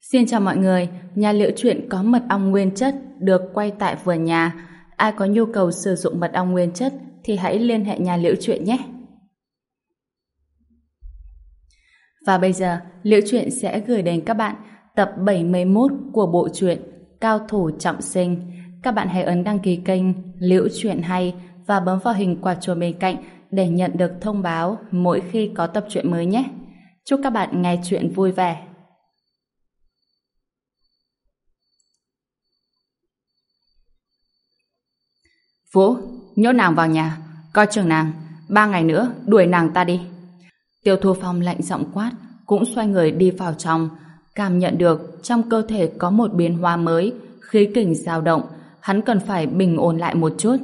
Xin chào mọi người, nhà Liễu Chuyện có mật ong nguyên chất được quay tại vườn nhà. Ai có nhu cầu sử dụng mật ong nguyên chất thì hãy liên hệ nhà Liễu Chuyện nhé. Và bây giờ, Liễu Chuyện sẽ gửi đến các bạn tập 71 của bộ truyện Cao Thủ Trọng Sinh. Các bạn hãy ấn đăng ký kênh Liễu Chuyện Hay và bấm vào hình quả chuông bên cạnh để nhận được thông báo mỗi khi có tập truyện mới nhé. Chúc các bạn nghe chuyện vui vẻ. Vũ, nhốt nàng vào nhà, coi chừng nàng, 3 ngày nữa đuổi nàng ta đi. Tiêu Thu Phong lạnh giọng quát, cũng xoay người đi vào trong, cảm nhận được trong cơ thể có một biến hóa mới, khí kình dao động, hắn cần phải bình ổn lại một chút.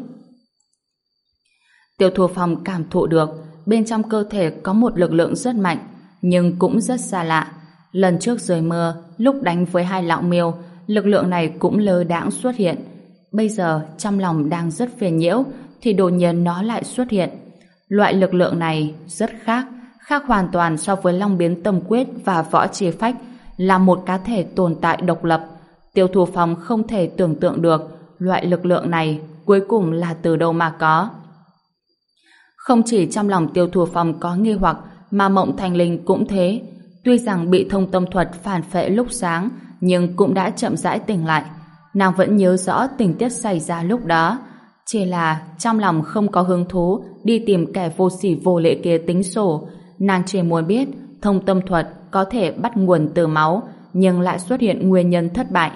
Tiêu Thu Phong cảm thụ được bên trong cơ thể có một lực lượng rất mạnh, nhưng cũng rất xa lạ. Lần trước dưới mưa, lúc đánh với hai lão miêu, lực lượng này cũng lơ đãng xuất hiện. Bây giờ trong lòng đang rất phiền nhiễu thì đột nhiên nó lại xuất hiện. Loại lực lượng này rất khác hoàn toàn so với Long Biến Tâm Quyết và Võ Chi Phách, là một cá thể tồn tại độc lập. Tiêu Thu Phong không thể tưởng tượng được loại lực lượng này cuối cùng là từ đâu mà có. Không chỉ trong lòng Tiêu Thu Phong có nghi hoặc mà Mộng Thanh Linh cũng thế. Tuy rằng bị thông tâm thuật phản phệ lúc sáng nhưng cũng đã chậm rãi tỉnh lại. Nàng vẫn nhớ rõ tình tiết xảy ra lúc đó, chỉ là trong lòng không có hứng thú đi tìm kẻ vô sỉ vô lễ kia tính sổ. Nàng chỉ muốn biết thông tâm thuật có thể bắt nguồn từ máu nhưng lại xuất hiện nguyên nhân thất bại.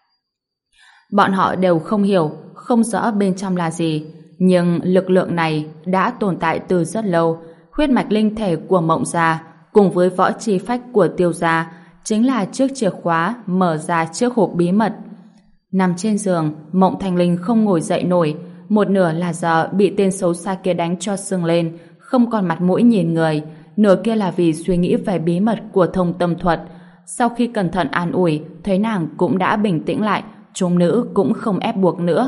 Bọn họ đều không hiểu, không rõ bên trong là gì, nhưng lực lượng này đã tồn tại từ rất lâu. Huyết mạch linh thể của Mộng gia cùng với Võ Chi Phách của Tiêu gia chính là chiếc chìa khóa mở ra chiếc hộp bí mật. Nằm trên giường, Mộng Thanh Linh không ngồi dậy nổi, một nửa là do bị tên xấu xa kia đánh cho sưng lên, không còn mặt mũi nhìn người, nửa kia là vì suy nghĩ về bí mật của thông tâm thuật. Sau khi cẩn thận an ủi, thấy nàng cũng đã bình tĩnh lại, chúng nữ cũng không ép buộc nữa.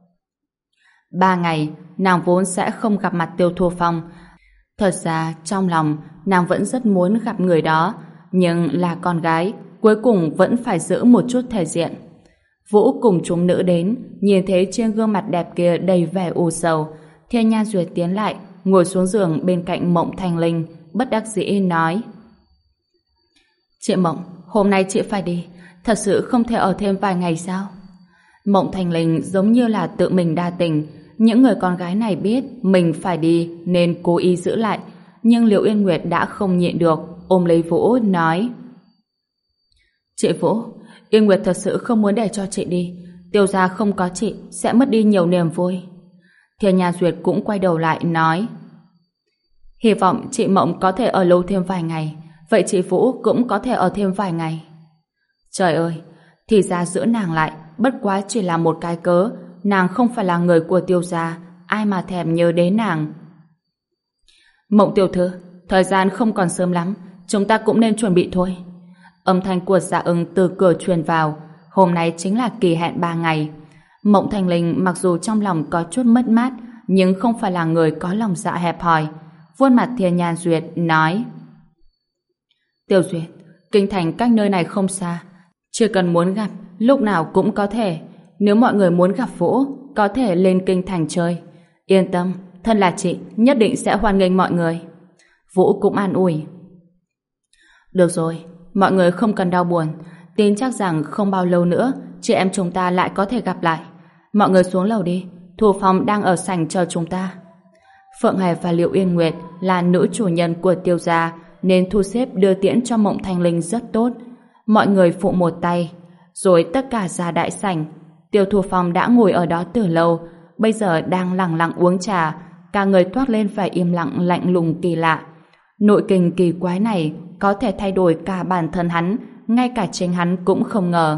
3 ngày, nàng vốn sẽ không gặp mặt Tiêu Thu Phong. Thật ra, trong lòng, nàng vẫn rất muốn gặp người đó, nhưng là con gái, cuối cùng vẫn phải giữ một chút thể diện. Vũ cùng chúng nữ đến, nhìn thấy trên gương mặt đẹp kia đầy vẻ u sầu. Thiên Nha Duyệt tiến lại, ngồi xuống giường bên cạnh Mộng Thanh Linh, bất đắc dĩ nói: Chị Mộng, hôm nay chị phải đi, thật sự không thể ở thêm vài ngày sao? Mộng Thanh Linh giống như là tự mình đa tình. Những người con gái này biết mình phải đi nên cố ý giữ lại, nhưng Liễu Yên Nguyệt đã không nhịn được, ôm lấy Vũ nói: Chị Vũ, Yên Nguyệt thật sự không muốn để cho chị đi. Tiêu gia không có chị sẽ mất đi nhiều niềm vui. Thiên Nha Duyệt cũng quay đầu lại nói: Hy vọng chị Mộng có thể ở lâu thêm vài ngày, vậy chị Vũ cũng có thể ở thêm vài ngày. Trời ơi, thì ra giữ nàng lại bất quá chỉ là một cái cớ. Nàng không phải là người của Tiêu gia, ai mà thèm nhớ đến nàng. Mộng tiểu thư, thời gian không còn sớm lắm, chúng ta cũng nên chuẩn bị thôi. Âm thanh của Dạ Ưng từ cửa truyền vào. Hôm nay chính là kỳ hẹn 3 ngày. Mộng Thanh Linh mặc dù trong lòng có chút mất mát, nhưng không phải là người có lòng dạ hẹp hòi. Vuốt mặt Thiên Nha Duyệt nói: Tiêu Duyệt, kinh thành cách nơi này không xa, chỉ cần muốn gặp lúc nào cũng có thể. Nếu mọi người muốn gặp Vũ, có thể lên kinh thành chơi. Yên tâm, thân là chị nhất định sẽ hoan nghênh mọi người. Vũ cũng an ủi: Được rồi, mọi người không cần đau buồn, tin chắc rằng không bao lâu nữa chị em chúng ta lại có thể gặp lại. Mọi người xuống lầu đi, Thu Phong đang ở sảnh chờ chúng ta. Phượng Hải và Liễu Yên Nguyệt là nữ chủ nhân của Tiêu gia nên thu xếp đưa tiễn cho Mộng Thanh Linh rất tốt. Mọi người phụ một tay, rồi tất cả ra đại sảnh. Tiêu Thu Phong đã ngồi ở đó từ lâu, bây giờ đang lặng lặng uống trà, cả người toát lên vẻ im lặng lạnh lùng kỳ lạ. Nội kình kỳ quái này có thể thay đổi cả bản thân hắn, ngay cả chính hắn cũng không ngờ.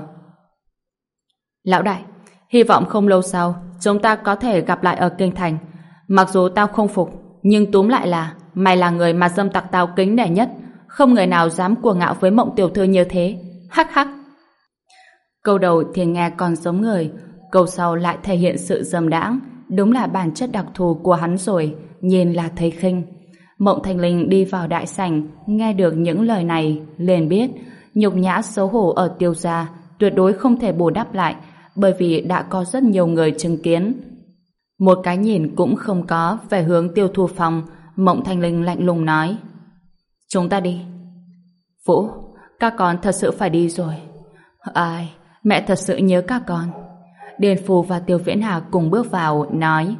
Lão đại, hy vọng không lâu sau chúng ta có thể gặp lại ở kinh thành. Mặc dù tao không phục, nhưng túm lại là mày là người mà dâm tặc tao kính nể nhất, không người nào dám cuồng ngạo với Mộng tiểu thư như thế. Hắc hắc. Câu đầu thì nghe còn giống người, câu sau lại thể hiện sự dâm đãng, đúng là bản chất đặc thù của hắn rồi, nhìn là thấy khinh. Mộng Thanh Linh đi vào đại sảnh, nghe được những lời này, liền biết Nhục nhã xấu hổ ở Tiêu gia tuyệt đối không thể bù đắp lại, bởi vì đã có rất nhiều người chứng kiến. Một cái nhìn cũng không có về hướng Tiêu Thu Phong, Mộng Thanh Linh lạnh lùng nói: chúng ta đi. Vũ, các con thật sự phải đi rồi. Ai, mẹ thật sự nhớ các con. Điền Phù và Tiêu Viễn Hà cùng bước vào, nói: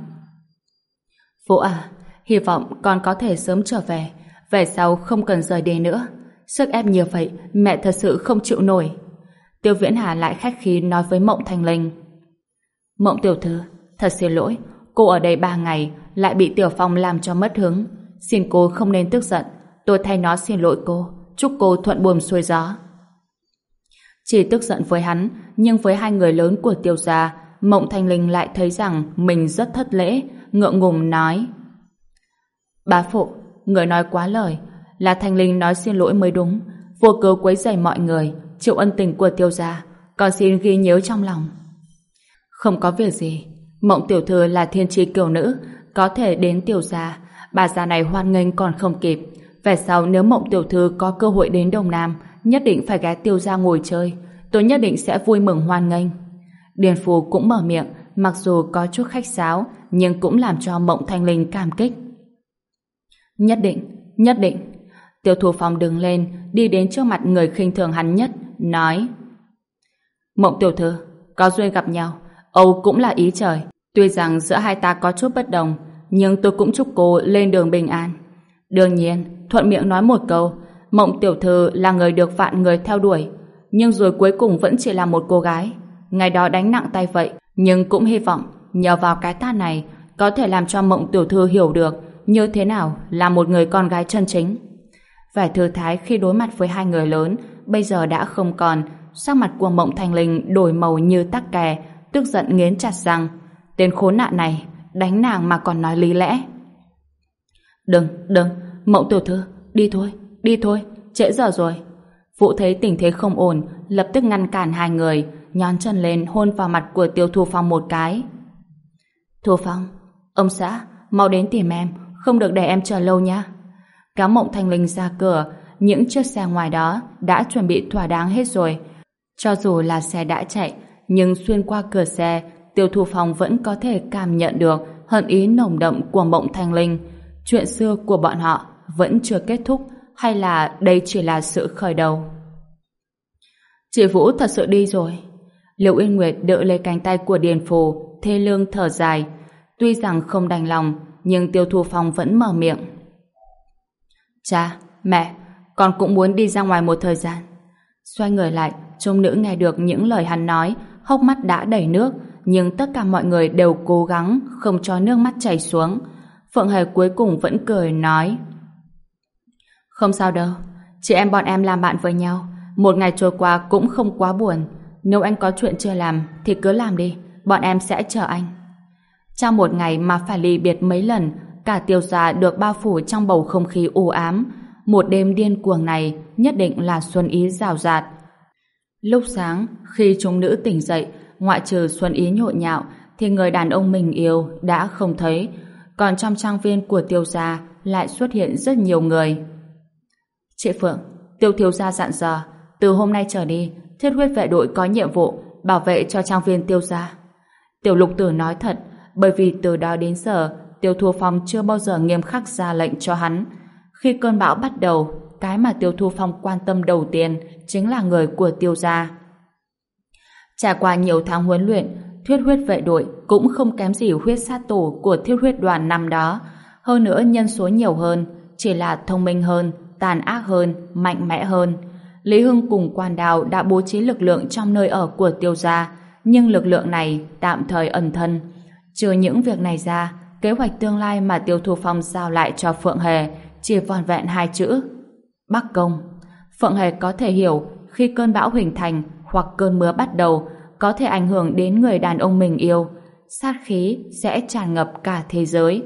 Vũ à, hy vọng con có thể sớm trở về, về sau không cần rời đi nữa. Sức ép như vậy, mẹ thật sự không chịu nổi. Tiêu Viễn Hà lại khách khí nói với Mộng Thanh Linh: Mộng tiểu thư, thật xin lỗi, cô ở đây 3 ngày lại bị Tiểu Phong làm cho mất hứng. Xin cô không nên tức giận, tôi thay nó xin lỗi cô, chúc cô thuận buồm xuôi gió. Chỉ tức giận với hắn, nhưng với hai người lớn của Tiêu gia, Mộng Thanh Linh lại thấy rằng mình rất thất lễ, ngượng ngùng nói: Bá phụ, người nói quá lời, là Thanh Linh nói xin lỗi mới đúng, vô cớ quấy rầy mọi người, chịu ân tình của Tiêu gia, con xin ghi nhớ trong lòng. Không có việc gì, Mộng tiểu thư là thiên chi kiều nữ, có thể đến Tiêu gia, bà già này hoan nghênh còn không kịp. Về sau nếu Mộng tiểu thư có cơ hội đến Đông Nam, nhất định phải ghé Tiêu gia ngồi chơi, tôi nhất định sẽ vui mừng hoan nghênh. Điền Phù cũng mở miệng, mặc dù có chút khách sáo, nhưng cũng làm cho Mộng Thanh Linh cảm kích. Nhất định, nhất định. Tiêu Thu Phong đứng lên, đi đến trước mặt người khinh thường hắn nhất, nói: Mộng tiểu thư, có duyên gặp nhau, Âu cũng là ý trời. Tuy rằng giữa hai ta có chút bất đồng, nhưng tôi cũng chúc cô lên đường bình an. Đương nhiên, thuận miệng nói một câu, Mộng tiểu thư là người được vạn người theo đuổi, nhưng rồi cuối cùng vẫn chỉ là một cô gái. Ngày đó đánh nặng tay vậy, nhưng cũng hy vọng nhờ vào cái tát này có thể làm cho Mộng tiểu thư hiểu được như thế nào là một người con gái chân chính. Vẻ thư thái khi đối mặt với hai người lớn bây giờ đã không còn, sắc mặt của Mộng Thanh Linh đổi màu như tắc kè, tức giận nghiến chặt răng. Tên khốn nạn này, đánh nàng mà còn nói lý lẽ. Đừng, Mộng tiểu thư, đi thôi, trễ giờ rồi. Vũ thấy tình thế không ổn, lập tức ngăn cản hai người, nhón chân lên hôn vào mặt của Tiêu Thu Phong một cái. Thu Phong, ông xã, mau đến tìm em, không được để em chờ lâu nha. Kéo Mộng Thanh Linh ra cửa, những chiếc xe ngoài đó đã chuẩn bị thỏa đáng hết rồi. Cho dù là xe đã chạy, nhưng xuyên qua cửa xe, Tiêu Thu Phong vẫn có thể cảm nhận được hận ý nồng đậm của Mộng Thanh Linh. Chuyện xưa của bọn họ vẫn chưa kết thúc, hay là đây chỉ là sự khởi đầu? Chị Vũ thật sự đi rồi. Liễu Uyên Nguyệt đỡ lấy cánh tay của Điền Phù, thê lương thở dài. Tuy rằng không đành lòng, nhưng Tiêu Thu Phong vẫn mở miệng. Cha, mẹ, con cũng muốn đi ra ngoài một thời gian. Xoay người lại, trông nữ nghe được những lời hắn nói, hốc mắt đã đầy nước, nhưng tất cả mọi người đều cố gắng không cho nước mắt chảy xuống. Phượng Hề cuối cùng vẫn cười nói: Không sao đâu, chị em bọn em làm bạn với nhau, một ngày trôi qua cũng không quá buồn. Nếu anh có chuyện chưa làm thì cứ làm đi, bọn em sẽ chờ anh. Trong một ngày mà phải ly biệt mấy lần, cả Tiêu gia được bao phủ trong bầu không khí u ám. Một đêm điên cuồng này nhất định là Xuân Ý rào rạt. Lúc sáng, khi chúng nữ tỉnh dậy, ngoại trừ Xuân Ý nhộn nhạo, thì người đàn ông mình yêu đã không thấy. Còn trong trang viên của Tiêu gia lại xuất hiện rất nhiều người. Chị Phượng, Tiêu thiếu gia dặn dò, từ hôm nay trở đi, Thiết huyết vệ đội có nhiệm vụ bảo vệ cho trang viên Tiêu gia. Tiểu Lục Tử nói thật, bởi vì từ đó đến giờ, Tiêu Thu Phong chưa bao giờ nghiêm khắc ra lệnh cho hắn. Khi cơn bão bắt đầu, cái mà Tiêu Thu Phong quan tâm đầu tiên chính là người của Tiêu gia. Trải qua nhiều tháng huấn luyện, Thiết huyết vệ đội cũng không kém gì huyết sát tổ của Thiết huyết đoàn năm đó. Hơn nữa nhân số nhiều hơn, chỉ là thông minh hơn, tàn ác hơn, mạnh mẽ hơn. Lý Hưng cùng Quan Đào đã bố trí lực lượng trong nơi ở của Tiêu gia, nhưng lực lượng này tạm thời ẩn thân. Trừ những việc này ra, kế hoạch tương lai mà Tiêu Thu Phong giao lại cho Phượng Hề chỉ vỏn vẹn 2 chữ: Bắc công. Phượng Hề có thể hiểu khi cơn bão hình thành hoặc cơn mưa bắt đầu có thể ảnh hưởng đến người đàn ông mình yêu, sát khí sẽ tràn ngập cả thế giới.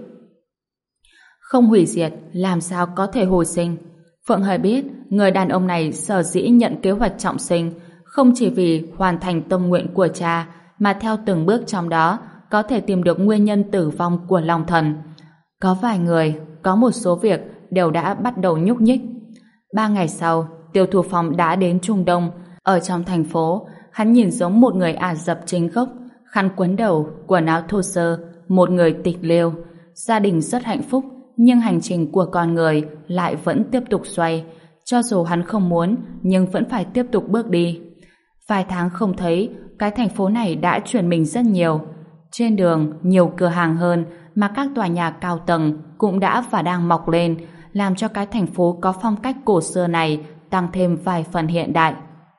Không hủy diệt, làm sao có thể hồi sinh? Phượng Hề biết người đàn ông này sở dĩ nhận kế hoạch trọng sinh không chỉ vì hoàn thành tâm nguyện của cha, mà theo từng bước trong đó có thể tìm được nguyên nhân tử vong của Long Thần. Có vài người, có một số việc đều đã bắt đầu nhúc nhích. 3 ngày sau, Tiêu Thu Phong đã đến Trung Đông. Ở trong thành phố, hắn nhìn giống một người Ả Rập chính gốc, khăn quấn đầu, quần áo thô sơ, một người tịch liêu. Gia đình rất hạnh phúc, nhưng hành trình của con người lại vẫn tiếp tục xoay. Cho dù hắn không muốn, nhưng vẫn phải tiếp tục bước đi. Vài tháng không thấy, cái thành phố này đã chuyển mình rất nhiều. Trên đường, nhiều cửa hàng hơn, mà các tòa nhà cao tầng cũng đã và đang mọc lên, làm cho cái thành phố có phong cách cổ xưa này tăng thêm vài phần hiện đại.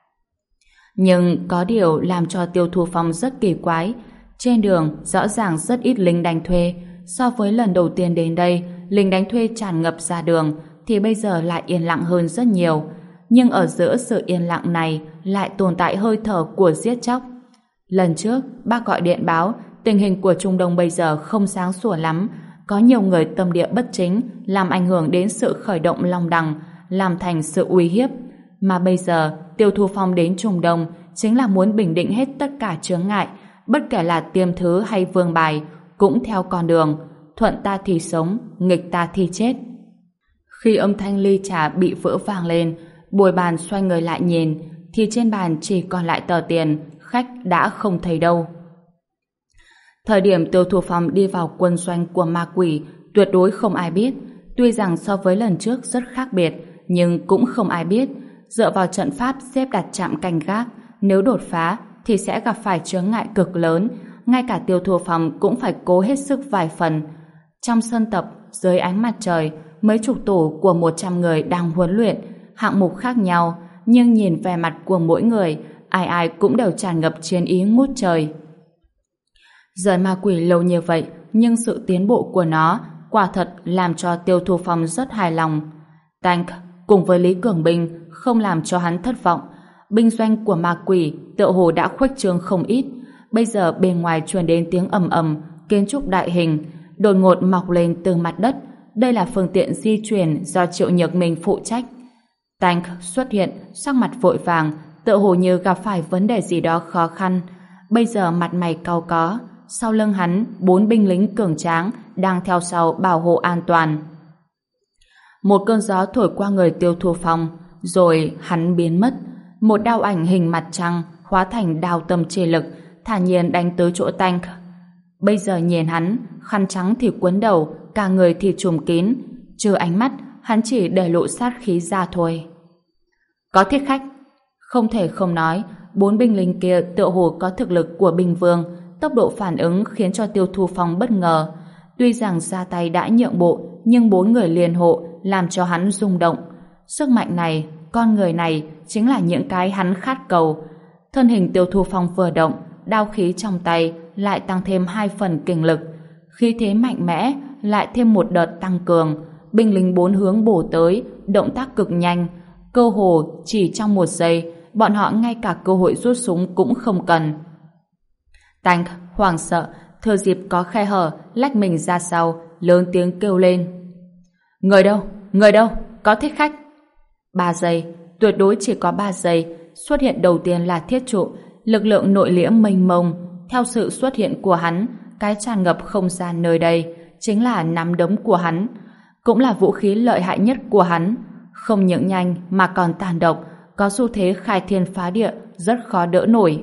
Nhưng có điều làm cho Tiêu Thu Phong rất kỳ quái. Trên đường rõ ràng rất ít lính đánh thuê. So với lần đầu tiên đến đây, lính đánh thuê tràn ngập ra đường, thì bây giờ lại yên lặng hơn rất nhiều. Nhưng ở giữa sự yên lặng này lại tồn tại hơi thở của giết chóc. Lần trước, bác gọi điện báo tình hình của Trung Đông bây giờ không sáng sủa lắm. Có nhiều người tâm địa bất chính, làm ảnh hưởng đến sự khởi động Long Đằng, làm thành sự uy hiếp. Mà bây giờ, Tiêu Thu Phong đến Trung Đông chính là muốn bình định hết tất cả chướng ngại, bất kể là Tiêm Thứ hay Vương Bài, cũng theo con đường thuận ta thì sống, nghịch ta thì chết. Khi âm thanh ly trà bị vỡ vang lên, Bồi Bàn xoay người lại nhìn, thì trên bàn chỉ còn lại tờ tiền, khách đã không thấy đâu. Thời điểm Tiêu Thu Phong đi vào quân doanh của ma quỷ, tuyệt đối không ai biết. Tuy rằng so với lần trước rất khác biệt, nhưng cũng không ai biết. Dựa vào trận pháp xếp đặt trạm canh gác, nếu đột phá thì sẽ gặp phải chướng ngại cực lớn. Ngay cả Tiêu Thu Phong cũng phải cố hết sức vài phần. Trong sân tập, dưới ánh mặt trời, mấy chục tổ của 100 người đang huấn luyện, hạng mục khác nhau, nhưng nhìn vẻ mặt của mỗi người, ai ai cũng đều tràn ngập chiến ý ngút trời. Rời ma quỷ lâu như vậy, nhưng sự tiến bộ của nó quả thật làm cho Tiêu Thu Phong rất hài lòng. Tank cùng với Lý Cường Binh không làm cho hắn thất vọng. Binh doanh của ma quỷ tựa hồ đã khuếch trương không ít. Bây giờ bên ngoài truyền đến tiếng ầm ầm, kiến trúc đại hình đột ngột mọc lên từ mặt đất. Đây là phương tiện di chuyển do Triệu Nhược Minh phụ trách. Tank xuất hiện, sắc mặt vội vàng, tựa hồ như gặp phải vấn đề gì đó khó khăn. Bây giờ mặt mày cau có. Sau lưng hắn, 4 binh lính cường tráng đang theo sau bảo hộ an toàn. Một cơn gió thổi qua người Tiêu Thu Phong, rồi hắn biến mất. Một đao ảnh hình mặt trăng hóa thành đao tâm chi lực, thản nhiên đánh tới chỗ Tank. Bây giờ nhìn hắn, khăn trắng thì quấn đầu, cả người thì trùm kín, trừ ánh mắt, hắn chỉ để lộ sát khí ra thôi. Có thiết khách. Không thể không nói, 4 binh lính kia tựa hồ có thực lực của binh vương, tốc độ phản ứng khiến cho Tiêu Thu Phong bất ngờ. Tuy rằng ra tay đã nhượng bộ, nhưng 4 người liền hộ làm cho hắn rung động. Sức mạnh này, con người này chính là những cái hắn khát cầu. Thân hình Tiêu Thu Phong vừa động, đao khí trong tay lại tăng thêm 2 phần kình lực. Khí thế mạnh mẽ lại thêm một đợt tăng cường. Binh lính 4 hướng bổ tới, động tác cực nhanh. Cơ hồ chỉ trong 1 giây, bọn họ ngay cả cơ hội rút súng cũng không cần. Tank hoảng sợ, thừa dịp có khe hở, lách mình ra sau, lớn tiếng kêu lên. Người đâu? Người đâu? Có thích khách. 3 giây, tuyệt đối chỉ có 3 giây. Xuất hiện đầu tiên là thiết trụ, lực lượng nội liễm mênh mông. Theo sự xuất hiện của hắn, cái tràn ngập không gian nơi đây chính là nắm đấm của hắn, cũng là vũ khí lợi hại nhất của hắn. Không những nhanh mà còn tàn độc, có xu thế khai thiên phá địa, rất khó đỡ nổi.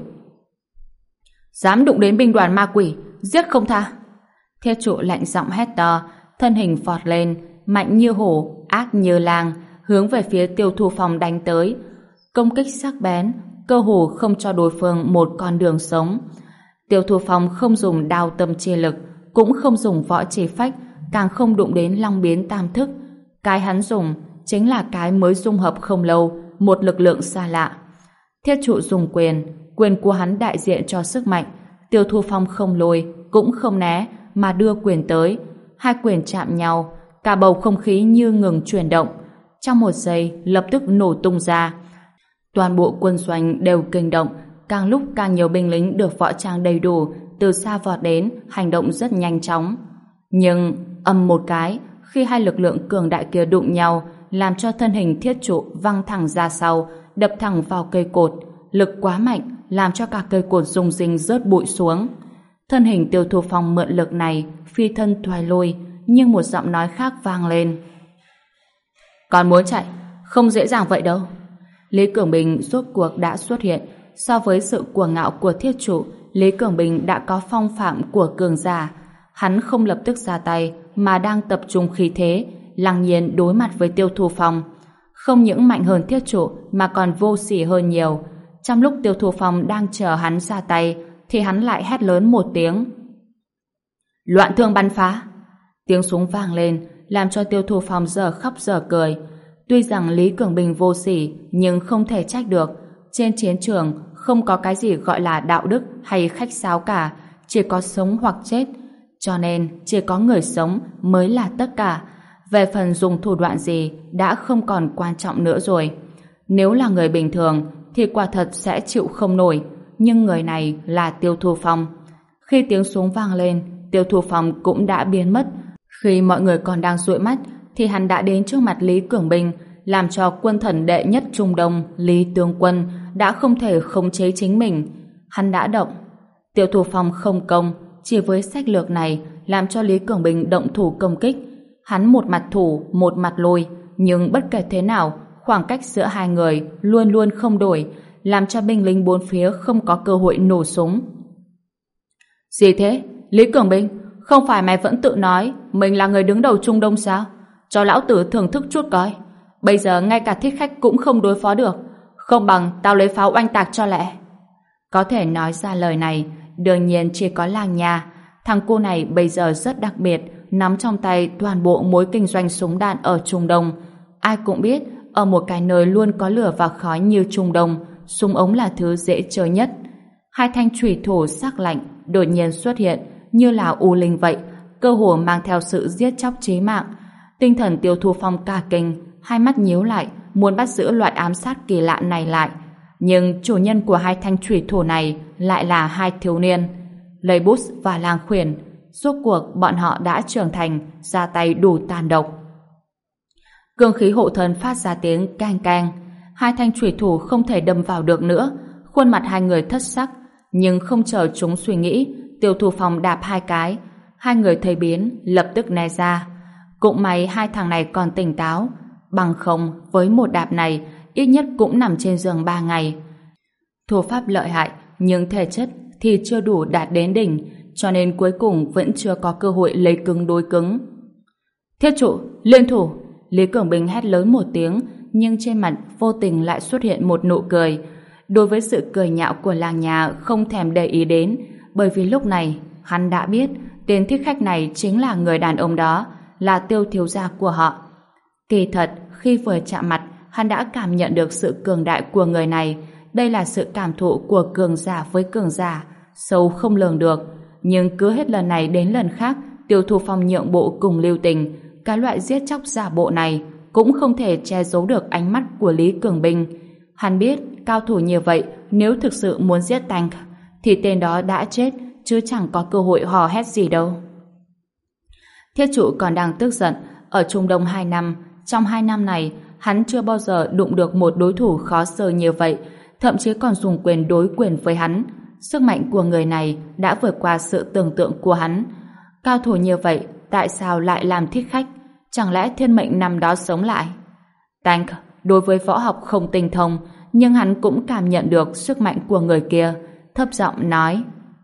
Dám đụng đến binh đoàn ma quỷ, giết không tha. Thiết trụ lạnh giọng hét to, thân hình vọt lên, mạnh như hổ, ác như lang, hướng về phía Tiêu Thu Phong đánh tới. Công kích sắc bén, cơ hồ không cho đối phương một con đường sống. Tiêu Thu Phong không dùng đao tâm chi lực, cũng không dùng võ chỉ phách, càng không đụng đến long biến tam thức. Cái hắn dùng chính là cái mới dung hợp không lâu, một lực lượng xa lạ. Thiết trụ dùng quyền của hắn đại diện cho sức mạnh. Tiêu Thu Phong không lùi, cũng không né, mà đưa quyền tới. 2 quyền chạm nhau, cả bầu không khí như ngừng chuyển động. Trong 1 giây, lập tức nổ tung ra. Toàn bộ quân doanh đều kinh động, càng lúc càng nhiều binh lính được võ trang đầy đủ, từ xa vọt đến, hành động rất nhanh chóng. Nhưng, ầm một cái, khi 2 lực lượng cường đại kia đụng nhau, làm cho thân hình thiết trụ văng thẳng ra sau, đập thẳng vào cây cột. Lực quá mạnh, làm cho cả cây cột rung rinh rớt bụi xuống. Thân hình Tiêu Thu Phong mượn lực này, phi thân thoái lui, nhưng một giọng nói khác vang lên. Còn muốn chạy, không dễ dàng vậy đâu. Lý Cường Bình rốt cuộc đã xuất hiện. So với sự cuồng ngạo của thiết trụ, Lý Cường Bình đã có phong phạm của cường giả. Hắn không lập tức ra tay, mà đang tập trung khí thế, lăng nhiên đối mặt với Tiêu Thu Phong. Không những mạnh hơn thiết trụ, mà còn vô sỉ hơn nhiều. Trong lúc Tiêu Thu Phong đang chờ hắn ra tay, thì hắn lại hét lớn một tiếng. Loạn thương bắn phá! Tiếng súng vang lên, làm cho Tiêu Thu Phong giờ khóc giờ cười. Tuy rằng Lý Cường Bình vô sỉ, nhưng không thể trách được. Trên chiến trường, không có cái gì gọi là đạo đức hay khách sáo cả, chỉ có sống hoặc chết. Cho nên, chỉ có người sống mới là tất cả. Về phần dùng thủ đoạn gì, đã không còn quan trọng nữa rồi. Nếu là người bình thường, thì quả thật sẽ chịu không nổi. Nhưng người này là Tiêu Thu Phong. Khi tiếng súng vang lên, Tiêu Thu Phong cũng đã biến mất. Khi mọi người còn đang dụi mắt, thì hắn đã đến trước mặt Lý Cường Bình, làm cho quân thần đệ nhất Trung Đông, Lý Tướng Quân, đã không thể khống chế chính mình. Hắn đã động. Tiêu Thu Phong không công, chỉ với sách lược này, làm cho Lý Cường Bình động thủ công kích. Hắn một mặt thủ, một mặt lùi, nhưng bất kể thế nào, khoảng cách giữa hai người luôn luôn không đổi, làm cho binh lính bốn phía không có cơ hội nổ súng. Gì thế? Lý Cường Bình, không phải mày vẫn tự nói mình là người đứng đầu Trung Đông sao? Cho lão tử thưởng thức chút coi. Bây giờ ngay cả thích khách cũng không đối phó được. Không bằng tao lấy pháo oanh tạc cho lẹ. Có thể nói ra lời này, đương nhiên chỉ có Lang Nha. Thằng cô này bây giờ rất đặc biệt, nắm trong tay toàn bộ mối kinh doanh súng đạn ở Trung Đông. Ai cũng biết, ở một cái nơi luôn có lửa và khói như Trung Đông, súng ống là thứ dễ chơi nhất. Hai thanh chủy thủ sắc lạnh đột nhiên xuất hiện, như là u linh vậy, cơ hồ mang theo sự giết chóc chí mạng. Tinh thần Tiêu Thu Phong cả kinh, hai mắt nhíu lại, muốn bắt giữ loại ám sát kỳ lạ này lại. Nhưng chủ nhân của hai thanh chủy thủ này lại là hai thiếu niên, Lê Bút và Lang Khuyển. Rốt cuộc bọn họ đã trưởng thành, ra tay đủ tàn độc. Cương khí hộ thân phát ra tiếng cang cang. Hai thanh chủy thủ không thể đâm vào được nữa. Khuôn mặt hai người thất sắc, nhưng không chờ chúng suy nghĩ, Tiêu Thu Phong đạp hai cái. Hai người thấy biến, lập tức né ra. Cũng may hai thằng này còn tỉnh táo, bằng không với một đạp này ít nhất cũng nằm trên giường 3 ngày. Thủ pháp lợi hại, nhưng thể chất thì chưa đủ đạt đến đỉnh, cho nên cuối cùng vẫn chưa có cơ hội lấy cứng đối cứng. Thiết trụ, liên thủ! Lý Cường Bình hét lớn một tiếng, nhưng trên mặt vô tình lại xuất hiện một nụ cười. Đối với sự cười nhạo của Lang Nha không thèm để ý đến, bởi vì lúc này hắn đã biết tên thích khách này chính là người đàn ông đó, là Tiêu thiếu gia của họ. Kỳ thật, khi vừa chạm mặt, hắn đã cảm nhận được sự cường đại của người này. Đây là sự cảm thụ của cường giả với cường giả, sâu không lường được. Nhưng cứ hết lần này đến lần khác, Tiêu Thu Phong nhượng bộ cùng lưu tình. Cái loại giết chóc giả bộ này cũng không thể che giấu được ánh mắt của Lý Cường Bình. Hắn biết, cao thủ như vậy, nếu thực sự muốn giết Tank, thì tên đó đã chết, chứ chẳng có cơ hội hò hét gì đâu. Thiết trụ còn đang tức giận. Ở Trung Đông 2 năm, trong 2 năm này, hắn chưa bao giờ đụng được một đối thủ khó sờ như vậy, thậm chí còn dùng quyền đối quyền với hắn. Sức mạnh của người này đã vượt qua sự tưởng tượng của hắn. Cao thủ như vậy, tại sao lại làm thích khách? Chẳng lẽ thiên mệnh năm đó sống lại? Tank đối với võ học không tinh thông, nhưng hắn cũng cảm nhận được sức mạnh của người kia, thấp giọng nói: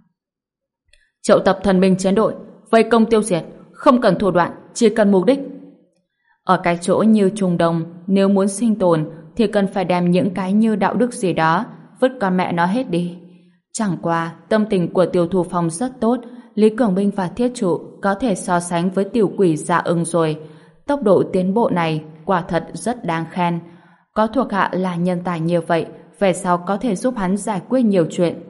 triệu tập thần binh chiến đội, vây công tiêu diệt, không cần thủ đoạn, chỉ cần mục đích. Ở cái chỗ như Trung Đông, nếu muốn sinh tồn thì cần phải đem những cái như đạo đức gì đó vứt con mẹ nó hết đi. Chẳng qua, tâm tình của Tiêu Thu Phong rất tốt. Lý Cường Bình và thiết trụ có thể so sánh với tiểu quỷ Dạ Ưng rồi. Tốc độ tiến bộ này quả thật rất đáng khen. Có thuộc hạ là nhân tài như vậy, về sau có thể giúp hắn giải quyết nhiều chuyện.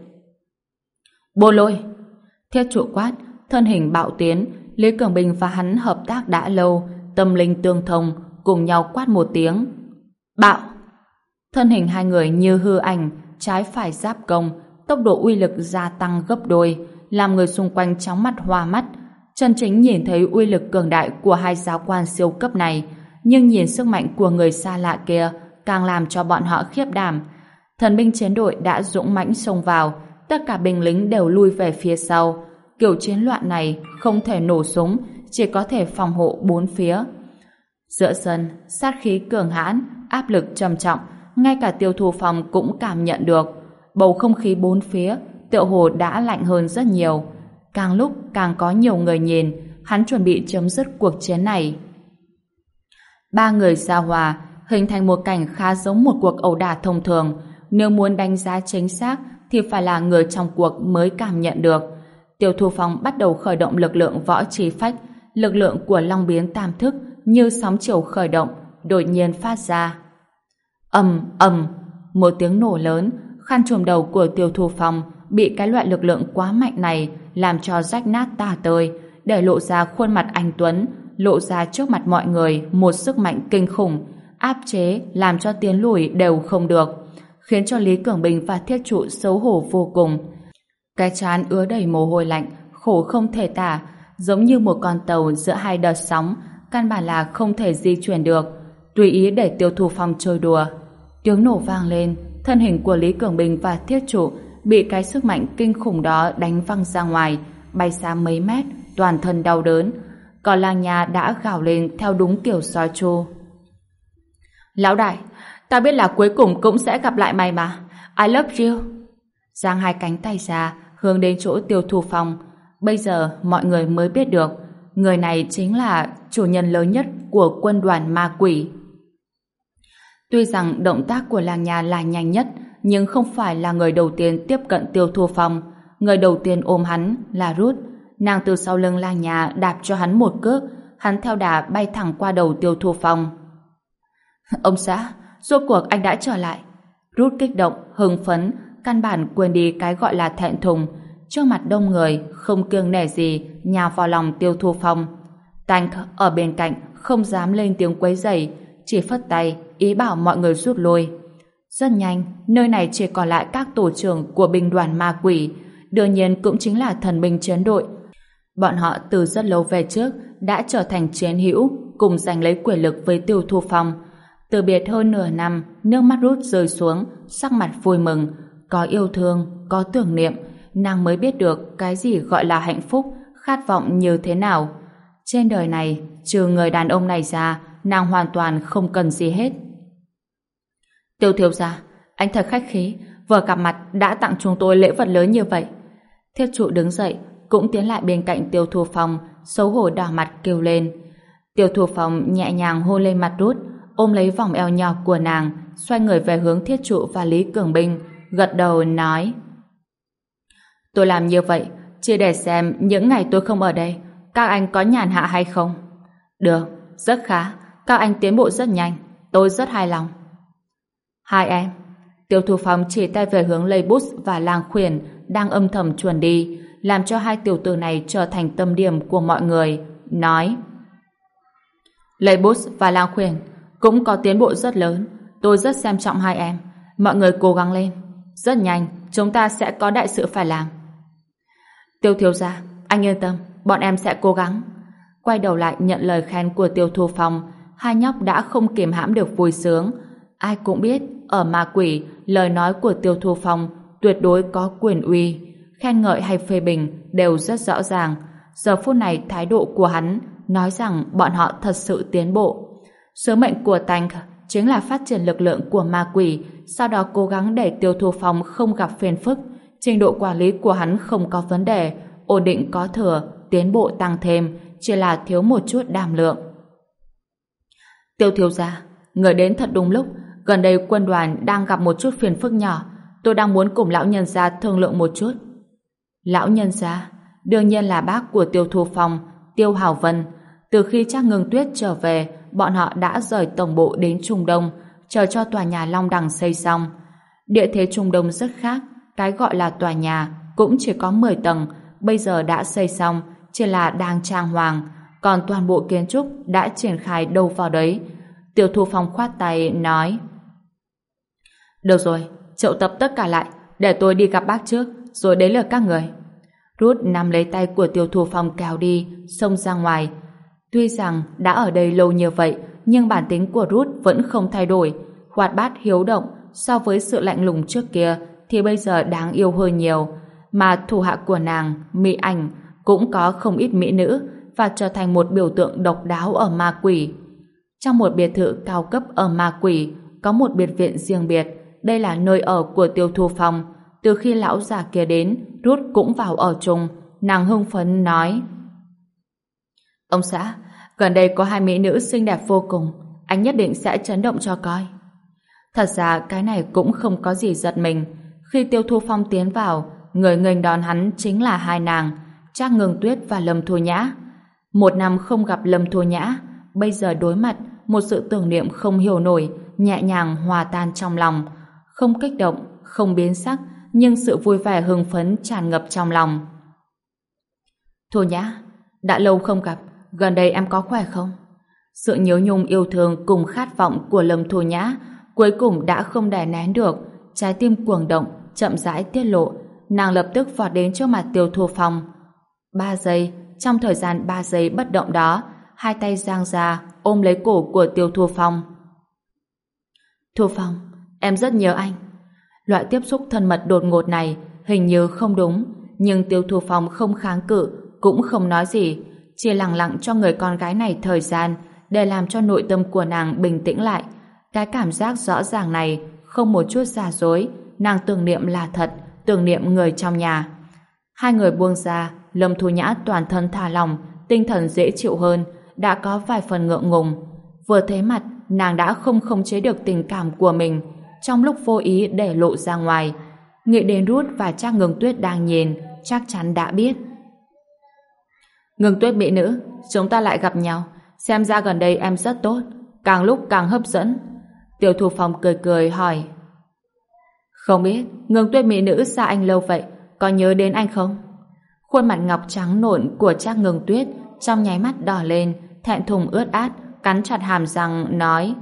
Bô Lôi! Thiết trụ quát, thân hình bạo tiến. Lý Cường Bình và hắn hợp tác đã lâu, tâm linh tương thông, cùng nhau quát một tiếng. Bạo! Thân hình hai người như hư ảnh, trái phải giáp công, tốc độ uy lực gia tăng gấp đôi, làm người xung quanh chóng mặt hoa mắt. Chân chính nhìn thấy uy lực cường đại của hai giáo quan siêu cấp này, nhưng nhìn sức mạnh của người xa lạ kia càng làm cho bọn họ khiếp đảm. Thần binh chiến đội đã dũng mãnh xông vào, tất cả binh lính đều lui về phía sau. Kiểu chiến loạn này không thể nổ súng, chỉ có thể phòng hộ bốn phía. Giữa sân, sát khí cường hãn, áp lực trầm trọng, ngay cả Tiêu Thu Phong cũng cảm nhận được. Bầu không khí bốn phía tựa hồ đã lạnh hơn rất nhiều. Càng lúc càng có nhiều người nhìn, hắn chuẩn bị chấm dứt cuộc chiến này. Ba người giao hòa, hình thành một cảnh khá giống một cuộc ẩu đả thông thường. Nếu muốn đánh giá chính xác thì phải là người trong cuộc mới cảm nhận được. Tiêu Thu Phong bắt đầu khởi động lực lượng võ trí phách, lực lượng của Long Biến Tam Thức như sóng chiều khởi động, đột nhiên phát ra. Ầm ầm, một tiếng nổ lớn, khăn trùm đầu của Tiêu Thu Phong bị cái loại lực lượng quá mạnh này làm cho rách nát tả tơi, để lộ ra khuôn mặt anh tuấn, lộ ra trước mặt mọi người một sức mạnh kinh khủng, áp chế làm cho tiến lùi đều không được, khiến cho Lý Cường Bình và Thiết Trụ xấu hổ vô cùng. Cái trán ứa đầy mồ hôi lạnh, khổ không thể tả, giống như một con tàu giữa hai đợt sóng, căn bản là không thể di chuyển được, tùy ý để Tiêu Thu Phong chơi đùa. Tiếng nổ vang lên, thân hình của Lý Cường Bình và Thiết Trụ bị cái sức mạnh kinh khủng đó đánh văng ra ngoài, bay xa mấy mét, toàn thân đau đớn. Còn Lang Nha đã gào lên theo đúng kiểu sói tru. Lão đại, ta biết là cuối cùng cũng sẽ gặp lại mày mà. I love you. Giang hai cánh tay ra, hướng đến chỗ Tiêu Thu Phong. Bây giờ mọi người mới biết được, người này chính là chủ nhân lớn nhất của quân đoàn ma quỷ. Tuy rằng động tác của Lang Nha là nhanh nhất, nhưng không phải là người đầu tiên tiếp cận Tiêu Thu Phong. Người đầu tiên ôm hắn là Ruth. Nàng từ sau lưng Lang Nha đạp cho hắn một cước, hắn theo đà bay thẳng qua đầu Tiêu Thu Phong. Ông xã, rốt cuộc anh đã trở lại. Ruth kích động, hưng phấn, căn bản quên đi cái gọi là thẹn thùng. Trước mặt đông người, không kiêng nể gì, nhào vào lòng Tiêu Thu Phong. Tank ở bên cạnh không dám lên tiếng quấy rầy, chỉ phất tay ý bảo mọi người rút lui. Rất nhanh, nơi này chỉ còn lại các tổ trưởng của binh đoàn ma quỷ, đương nhiên cũng chính là thần binh chiến đội. Bọn họ từ rất lâu về trước đã trở thành chiến hữu, cùng giành lấy quyền lực với Tiêu Thu Phong. Từ biệt hơn nửa năm, nước mắt Ruth rơi xuống, sắc mặt vui mừng, có yêu thương, có tưởng niệm, nàng mới biết được cái gì gọi là hạnh phúc, khát vọng như thế nào. Trên đời này, trừ người đàn ông này ra, nàng hoàn toàn không cần gì hết. Tiêu thiếu gia, anh thật khách khí, vừa gặp mặt đã tặng chúng tôi lễ vật lớn như vậy. Thiết Trụ đứng dậy, cũng tiến lại bên cạnh Tiêu Thu Phong, xấu hổ đỏ mặt kêu lên. Tiêu Thu Phong nhẹ nhàng hôn lên mặt Ruth, ôm lấy vòng eo nhỏ của nàng, xoay người về hướng Thiết Trụ và Lý Cường Bình, gật đầu nói: Tôi làm như vậy chỉ để xem những ngày tôi không ở đây các anh có nhàn hạ hay không. Được, rất khá, các anh tiến bộ rất nhanh, tôi rất hài lòng. Hai em. Tiêu Thu Phong chỉ tay về hướng Lê Bút và Lang Khuyển đang âm thầm chuồn đi, làm cho hai tiểu tử này trở thành tâm điểm của mọi người, nói: Lê Bút và Lang Khuyển cũng có tiến bộ rất lớn, tôi rất xem trọng hai em, mọi người cố gắng lên, rất nhanh chúng ta sẽ có đại sự phải làm. Tiêu thiếu gia, anh yên tâm, bọn em sẽ cố gắng. Quay đầu lại nhận lời khen của Tiêu Thu Phong, hai nhóc đã không kiềm hãm được vui sướng. Ai cũng biết, ở ma quỷ, lời nói của Tiêu Thu Phong tuyệt đối có quyền uy, khen ngợi hay phê bình đều rất rõ ràng. Giờ phút này thái độ của hắn nói rằng bọn họ thật sự tiến bộ. Sứ mệnh của Tank chính là phát triển lực lượng của ma quỷ, sau đó cố gắng để Tiêu Thu Phong không gặp phiền phức. Trình độ quản lý của hắn không có vấn đề, ổn định có thừa, tiến bộ tăng thêm, chỉ là thiếu một chút đảm lượng. Tiêu thiếu gia, người đến thật đúng lúc, gần đây quân đoàn đang gặp một chút phiền phức nhỏ, tôi đang muốn cùng lão nhân gia thương lượng một chút. Lão nhân gia, đương nhiên là bác của Tiêu Thu Phong, Tiêu Hảo Vân. Từ khi Trác Ngưng Tuyết trở về, bọn họ đã rời tổng bộ đến Trung Đông, chờ cho tòa nhà Long Đằng xây xong. Địa thế Trung Đông rất khác, cái gọi là tòa nhà cũng chỉ có 10 tầng, bây giờ đã xây xong, chỉ là đang trang hoàng, còn toàn bộ kiến trúc đã triển khai đâu vào đấy. Tiêu Thu Phong khoát tay nói: Được rồi, triệu tập tất cả lại, để tôi đi gặp bác trước, rồi đến lượt các người. Ruth nắm lấy tay của Tiêu Thu Phong kéo đi, xông ra ngoài. Tuy rằng đã ở đây lâu như vậy, nhưng bản tính của Ruth vẫn không thay đổi, hoạt bát hiếu động, so với sự lạnh lùng trước kia thì bây giờ đáng yêu hơn nhiều. Mà thủ hạ của nàng, Mỹ Ảnh, cũng có không ít mỹ nữ và trở thành một biểu tượng độc đáo ở ma quỷ. Trong một biệt thự cao cấp ở ma quỷ, có một biệt viện riêng biệt. Đây là nơi ở của Tiêu Thu Phong. Từ khi lão già kia đến, Ruth cũng vào ở chung. Nàng hưng phấn nói: Ông xã, gần đây có 2 mỹ nữ xinh đẹp vô cùng, anh nhất định sẽ chấn động cho coi. Thật ra cái này cũng không có gì giật mình. Khi Tiêu Thu Phong tiến vào, người nghênh đón hắn chính là 2 nàng, Trác Ngưng Tuyết và Lâm Thu Nhã. 1 năm không gặp Lâm Thu Nhã, bây giờ đối mặt một sự tưởng niệm không hiểu nổi, nhẹ nhàng hòa tan trong lòng, không kích động, không biến sắc, nhưng sự vui vẻ hưng phấn tràn ngập trong lòng. Thu Nhã, đã lâu không gặp, gần đây em có khỏe không? Sự nhớ nhung yêu thương cùng khát vọng của Lâm Thu Nhã cuối cùng đã không đè nén được, trái tim cuồng động, chậm rãi tiết lộ. Nàng lập tức vọt đến trước mặt Tiêu Thu Phong. 3 giây, trong thời gian 3 giây bất động đó, 2 tay giang ra ôm lấy cổ của Tiêu Thu Phong. Thu Phong, em rất nhớ anh. Loại tiếp xúc thân mật đột ngột này hình như không đúng, nhưng Tiêu Thu Phong không kháng cự, cũng không nói gì, chỉ lặng lặng cho người con gái này thời gian để làm cho nội tâm của nàng bình tĩnh lại. Cái cảm giác rõ ràng này không một chút giả dối, nàng tưởng niệm là thật, tưởng niệm người trong nhà. 2 người buông ra, Lâm Thu Nhã toàn thân thả lỏng, tinh thần dễ chịu hơn, đã có vài phần ngượng ngùng. Vừa thấy mặt, nàng đã không khống chế được tình cảm của mình, trong lúc vô ý để lộ ra ngoài. Nghĩ đến Ruth và Trác Ngưng Tuyết đang nhìn, chắc chắn đã biết. Ngưng Tuyết mỹ nữ, chúng ta lại gặp nhau, xem ra gần đây em rất tốt, càng lúc càng hấp dẫn. Tiêu Thu Phong cười cười hỏi: Không biết, Ngưng Tuyết mỹ nữ xa anh lâu vậy, có nhớ đến anh không? Khuôn mặt ngọc trắng nộn của Trác Ngưng Tuyết trong nháy mắt đỏ lên, thẹn thùng ướt át, cắn chặt hàm răng nói: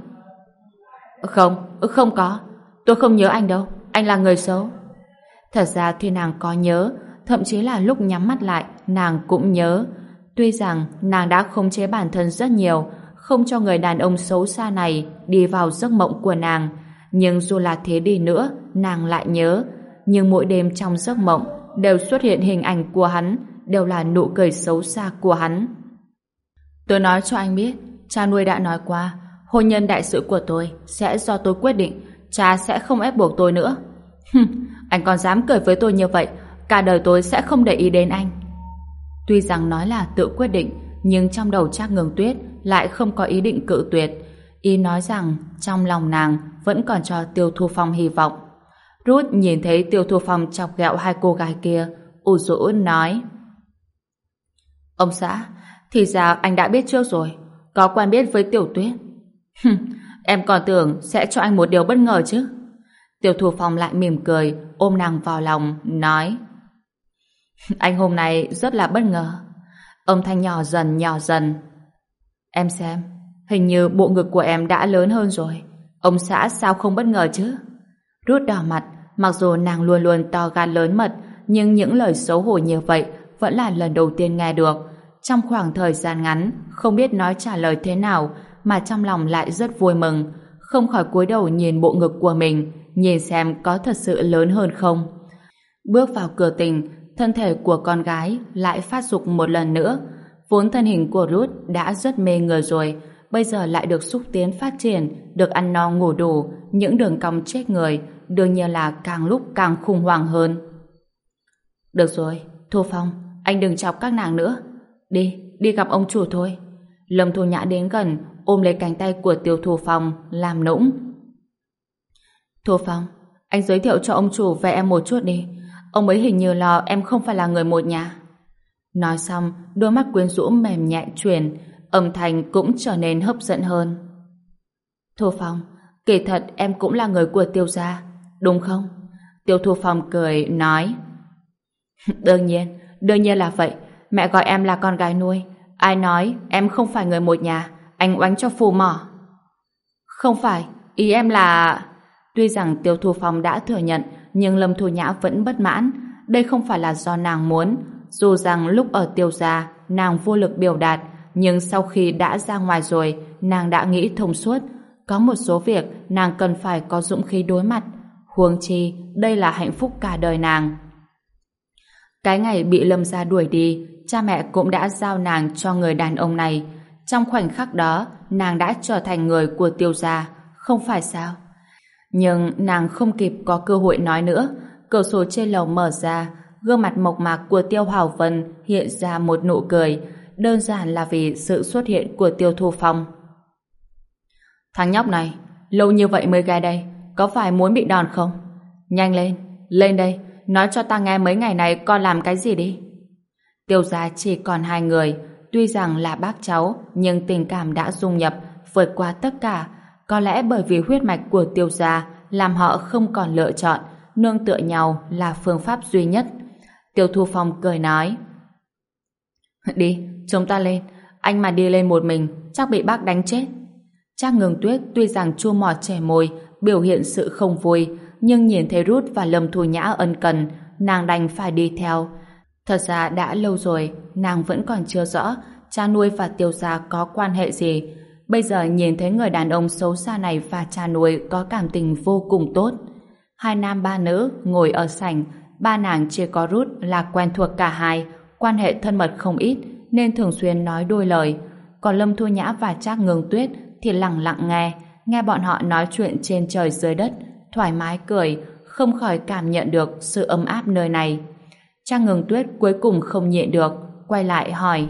Không có, tôi không nhớ anh đâu, anh là người xấu. Thật ra thì nàng có nhớ, thậm chí là lúc nhắm mắt lại nàng cũng nhớ. Tuy rằng nàng đã khống chế bản thân rất nhiều, không cho người đàn ông xấu xa này đi vào giấc mộng của nàng, nhưng dù là thế đi nữa nàng lại nhớ. Nhưng mỗi đêm trong giấc mộng đều xuất hiện hình ảnh của hắn, đều là nụ cười xấu xa của hắn. Tôi nói cho anh biết, cha nuôi đã nói qua, hôn nhân đại sự của tôi sẽ do tôi quyết định, cha sẽ không ép buộc tôi nữa. Anh còn dám cười với tôi như vậy, cả đời tôi sẽ không để ý đến anh. Tuy rằng nói là tự quyết định, nhưng trong đầu Trác Ngưng Tuyết lại không có ý định cự tuyệt. Ý nói rằng trong lòng nàng vẫn còn cho Tiêu Thu Phong hy vọng. Ruth nhìn thấy Tiêu Thu Phong chọc ghẹo 2 cô gái kia, ủ rũ nói: Ông xã, thì ra anh đã biết trước rồi, có quen biết với Tiểu Tuyết. Em còn tưởng sẽ cho anh một điều bất ngờ chứ. Tiêu Thu Phong lại mỉm cười, ôm nàng vào lòng, nói: Anh hôm nay rất là bất ngờ. Âm thanh nhỏ dần. Em xem, hình như bộ ngực của em đã lớn hơn rồi. Ông xã sao không bất ngờ chứ? Ruth đỏ mặt, mặc dù nàng luôn luôn to gan lớn mật, nhưng những lời xấu hổ như vậy vẫn là lần đầu tiên nghe được. Trong khoảng thời gian ngắn, không biết nói trả lời thế nào, mà trong lòng lại rất vui mừng, không khỏi cúi đầu nhìn bộ ngực của mình, nhìn xem có thật sự lớn hơn không. Bước vào cửa tình, thân thể của con gái lại phát dục một lần nữa. Vốn thân hình của Ruth đã rất mê người rồi, bây giờ lại được xúc tiến phát triển, được ăn no ngủ đủ, những đường cong chết người, đương nhiên là càng lúc càng khủng hoảng hơn. Được rồi, Thu Phong, anh đừng chọc các nàng nữa. Đi gặp ông chủ thôi. Lâm Thu Nhã đến gần, ôm lấy cánh tay của Tiêu Thu Phong, làm nũng. Thu Phong, anh giới thiệu cho ông chủ về em một chút đi. Ông ấy hình như lo em không phải là người một nhà. Nói xong, đôi mắt quyến rũ mềm nhẹ chuyển, âm thanh cũng trở nên hấp dẫn hơn. Thu Phong, kỳ thật em cũng là người của Tiêu gia, đúng không? Tiêu Thu Phong cười, nói: Đương nhiên là vậy. Mẹ gọi em là con gái nuôi. Ai nói em không phải người một nhà, anh oánh cho phù mỏ. Không phải, ý em là... Tuy rằng Tiêu Thu Phong đã thừa nhận, nhưng Lâm Thu Nhã vẫn bất mãn. Đây không phải là do nàng muốn. Dù rằng lúc ở Tiêu gia nàng vô lực biểu đạt, nhưng sau khi đã ra ngoài rồi, nàng đã nghĩ thông suốt. Có một số việc nàng cần phải có dũng khí đối mặt. Huống chi, đây là hạnh phúc cả đời nàng. Cái ngày bị Lâm gia đuổi đi, cha mẹ cũng đã giao nàng cho người đàn ông này. Trong khoảnh khắc đó, nàng đã trở thành người của Tiêu gia, không phải sao? Nhưng nàng không kịp có cơ hội nói nữa. Cửa sổ trên lầu mở ra, gương mặt mộc mạc của Tiêu Hào Vân hiện ra một nụ cười, đơn giản là vì sự xuất hiện của Tiêu Thu Phong. Thằng nhóc này, lâu như vậy mới ghé đây, có phải muốn bị đòn không? Nhanh lên, lên đây, nói cho ta nghe mấy ngày này con làm cái gì đi. Tiêu gia chỉ còn hai người, tuy rằng là bác cháu, nhưng tình cảm đã dung nhập, vượt qua tất cả. Có lẽ bởi vì huyết mạch của Tiêu gia làm họ không còn lựa chọn, nương tựa nhau là phương pháp duy nhất. Tiêu Thu Phong cười nói: Đi, chúng ta lên, anh mà đi lên một mình chắc bị bác đánh chết. Trác Ngưng Tuyết tuy rằng chua mỏ chẻ môi, biểu hiện sự không vui, nhưng nhìn thấy Rút và Lâm Thu Nhã ân cần, nàng đành phải đi theo. Thật ra đã lâu rồi, nàng vẫn còn chưa rõ cha nuôi và Tiêu gia có quan hệ gì. Bây giờ nhìn thấy người đàn ông xấu xa này và cha nuôi có cảm tình vô cùng tốt. Hai nam ba nữ ngồi ở sảnh, ba nàng chỉ có Rút là quen thuộc cả hai, quan hệ thân mật không ít nên thường xuyên nói đôi lời. Còn Lâm Thu Nhã và Trác Ngưng Tuyết thì lặng lặng nghe bọn họ nói chuyện trên trời dưới đất, thoải mái cười, không khỏi cảm nhận được sự ấm áp nơi này. Trác Ngưng Tuyết cuối cùng không nhịn được, quay lại hỏi: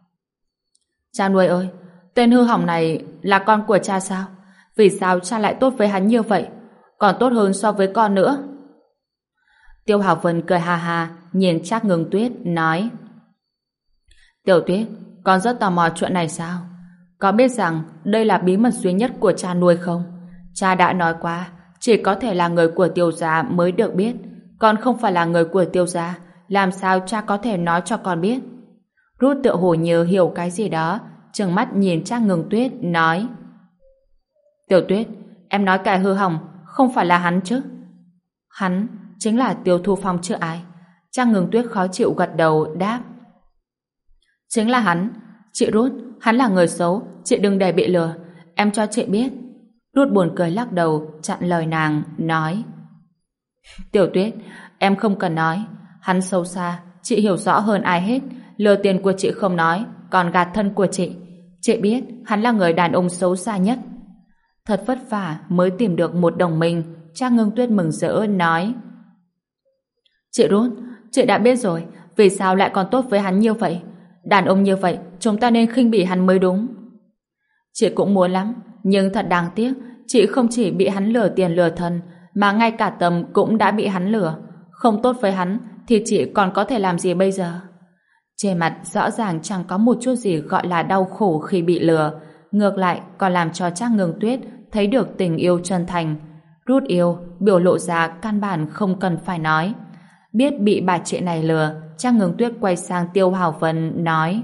Cha nuôi ơi, tên hư hỏng này là con của cha sao? Vì sao cha lại tốt với hắn như vậy? Còn tốt hơn so với con nữa. Tiêu Hạo Vân cười ha ha, nhìn Trác Ngưng Tuyết, nói: Tiểu Tuyết, con rất tò mò chuyện này sao? Có biết rằng đây là bí mật duy nhất của cha nuôi không? Cha đã nói qua, chỉ có thể là người của Tiêu gia mới được biết. Con không phải là người của Tiêu gia, làm sao cha có thể nói cho con biết? Rút tựa hồ như hiểu cái gì đó, trừng mắt nhìn Trác Ngưng Tuyết, nói: Tiểu Tuyết, em nói kẻ hư hỏng không phải là hắn chứ? Hắn chính là Tiêu Thu Phong chứ ai? Trác Ngưng Tuyết khó chịu gật đầu, đáp: Chính là hắn. Chị Rút, hắn là người xấu, chị đừng để bị lừa, em cho chị biết. Rút buồn cười lắc đầu, chặn lời nàng, nói: Tiểu Tuyết, em không cần nói. Hắn xấu xa, chị hiểu rõ hơn ai hết. Lừa tiền của chị không nói, còn gạt thân của chị. Chị biết hắn là người đàn ông xấu xa nhất. Thật vất vả mới tìm được một đồng minh. Trác Ngưng Tuyết mừng rỡ nói: Chị Rút, chị đã biết rồi, vì sao lại còn tốt với hắn như vậy? Đàn ông như vậy chúng ta nên khinh bỉ hắn mới đúng. Chị cũng muốn lắm, nhưng thật đáng tiếc, chị không chỉ bị hắn lừa tiền lừa thân, mà ngay cả tâm cũng đã bị hắn lừa. Không tốt với hắn thì chị còn có thể làm gì bây giờ? Trên mặt rõ ràng chẳng có một chút gì gọi là đau khổ khi bị lừa, ngược lại còn làm cho Trác Ngưng Tuyết thấy được tình yêu chân thành. Rút yêu, biểu lộ ra căn bản không cần phải nói. Biết bị bà chị này lừa, Trác Ngưng Tuyết quay sang Tiêu Hào Vân, nói: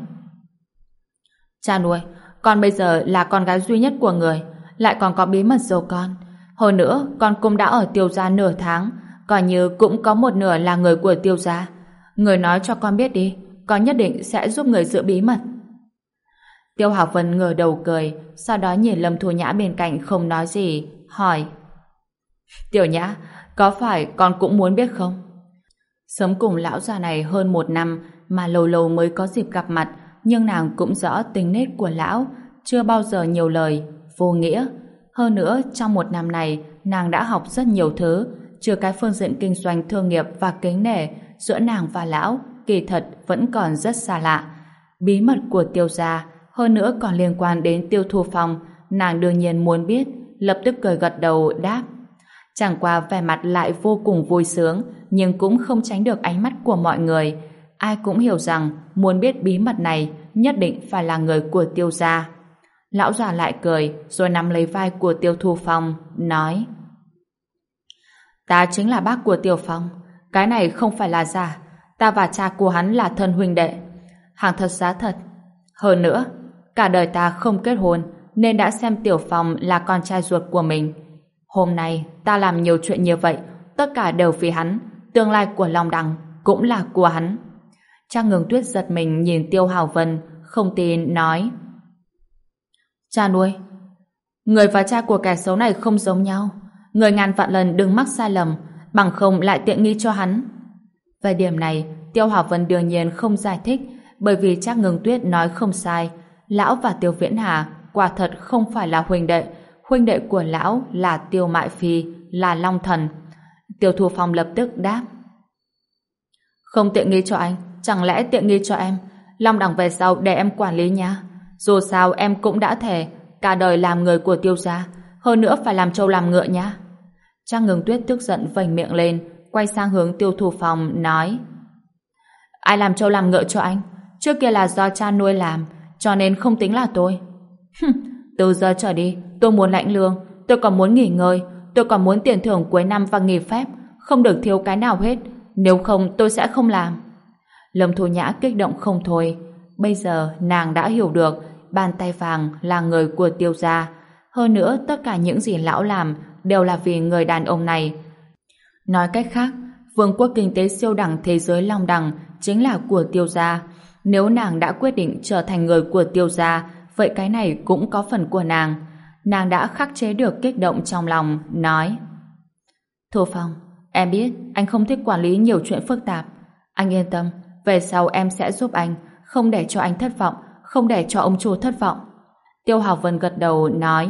Cha nuôi, con bây giờ là con gái duy nhất của người, lại còn có bí mật giấu con. Hơn nữa, con cũng đã ở Tiêu gia nửa tháng, coi như cũng có một nửa là người của Tiêu gia. Người nói cho con biết đi, con nhất định sẽ giúp người giữ bí mật. Tiêu Hạo Vân ngửa đầu cười, sau đó nhìn Lâm Thu Nhã bên cạnh không nói gì, hỏi: Tiểu Nhã, có phải con cũng muốn biết không? Sống cùng lão già này hơn 1 năm mà lâu lâu mới có dịp gặp mặt, nhưng nàng cũng rõ tính nết của lão, chưa bao giờ nhiều lời, vô nghĩa. Hơn nữa, trong 1 năm này, nàng đã học rất nhiều thứ, trừ cái phương diện kinh doanh thương nghiệp và kính nể, giữa nàng và lão, kỳ thật vẫn còn rất xa lạ. Bí mật của Tiêu gia, hơn nữa còn liên quan đến Tiêu Thu Phong, nàng đương nhiên muốn biết, lập tức cười gật đầu đáp. Chẳng qua vẻ mặt lại vô cùng vui sướng, nhưng cũng không tránh được ánh mắt của mọi người. Ai cũng hiểu rằng muốn biết bí mật này nhất định phải là người của Tiêu gia. Lão già lại cười, rồi nắm lấy vai của Tiêu Thu Phong, nói: Ta chính là bác của Tiêu Phong, cái này không phải là giả. Ta và cha của hắn là thân huynh đệ, hàng thật giá thật. Hơn nữa, cả đời ta không kết hôn, nên đã xem Tiểu Phong là con trai ruột của mình. Hôm nay ta làm nhiều chuyện như vậy, tất cả đều vì hắn. Tương lai của Long Đằng cũng là của hắn. Trác Ngưng Tuyết giật mình nhìn Tiêu Hạo Vân, không tin nói: Cha nuôi, người và cha của kẻ xấu này không giống nhau. Người ngàn vạn lần đừng mắc sai lầm, bằng không lại tiện nghi cho hắn. Về điểm này, Tiêu Hạo Vân đương nhiên không giải thích, bởi vì Trác Ngưng Tuyết nói không sai. Lão và Tiêu Viễn Hà quả thật không phải là huynh đệ. Huynh đệ của lão là Tiêu Mại Phi, là Long Thần. Tiêu Thu Phong lập tức đáp. Không tiện nghi cho anh, chẳng lẽ tiện nghi cho em? Long Đằng về sau để em quản lý nha. Dù sao em cũng đã thề cả đời làm người của Tiêu gia, hơn nữa phải làm trâu làm ngựa nha. Trang Ngưng Tuyết tức giận vành miệng lên, quay sang hướng Tiêu Thu Phong nói: Ai làm trâu làm ngựa cho anh? Trước kia là do cha nuôi làm, cho nên không tính là tôi. Từ giờ trở đi, tôi muốn lãnh lương, tôi còn muốn nghỉ ngơi, tôi còn muốn tiền thưởng cuối năm và nghỉ phép, không được thiếu cái nào hết, nếu không tôi sẽ không làm. Lâm Thu Nhã kích động không thôi. Bây giờ nàng đã hiểu được Bàn Tay Vàng là người của Tiêu gia. Hơn nữa tất cả những gì lão làm đều là vì người đàn ông này. Nói cách khác, vương quốc kinh tế siêu đẳng thế giới Long Đằng chính là của Tiêu gia. Nếu nàng đã quyết định trở thành người của Tiêu gia, vậy cái này cũng có phần của nàng. Nàng đã khắc chế được kích động trong lòng, nói: Thu Phong, em biết anh không thích quản lý nhiều chuyện phức tạp. Anh yên tâm, về sau em sẽ giúp anh, không để cho anh thất vọng, không để cho ông chủ thất vọng. Tiêu Hào Vân gật đầu nói: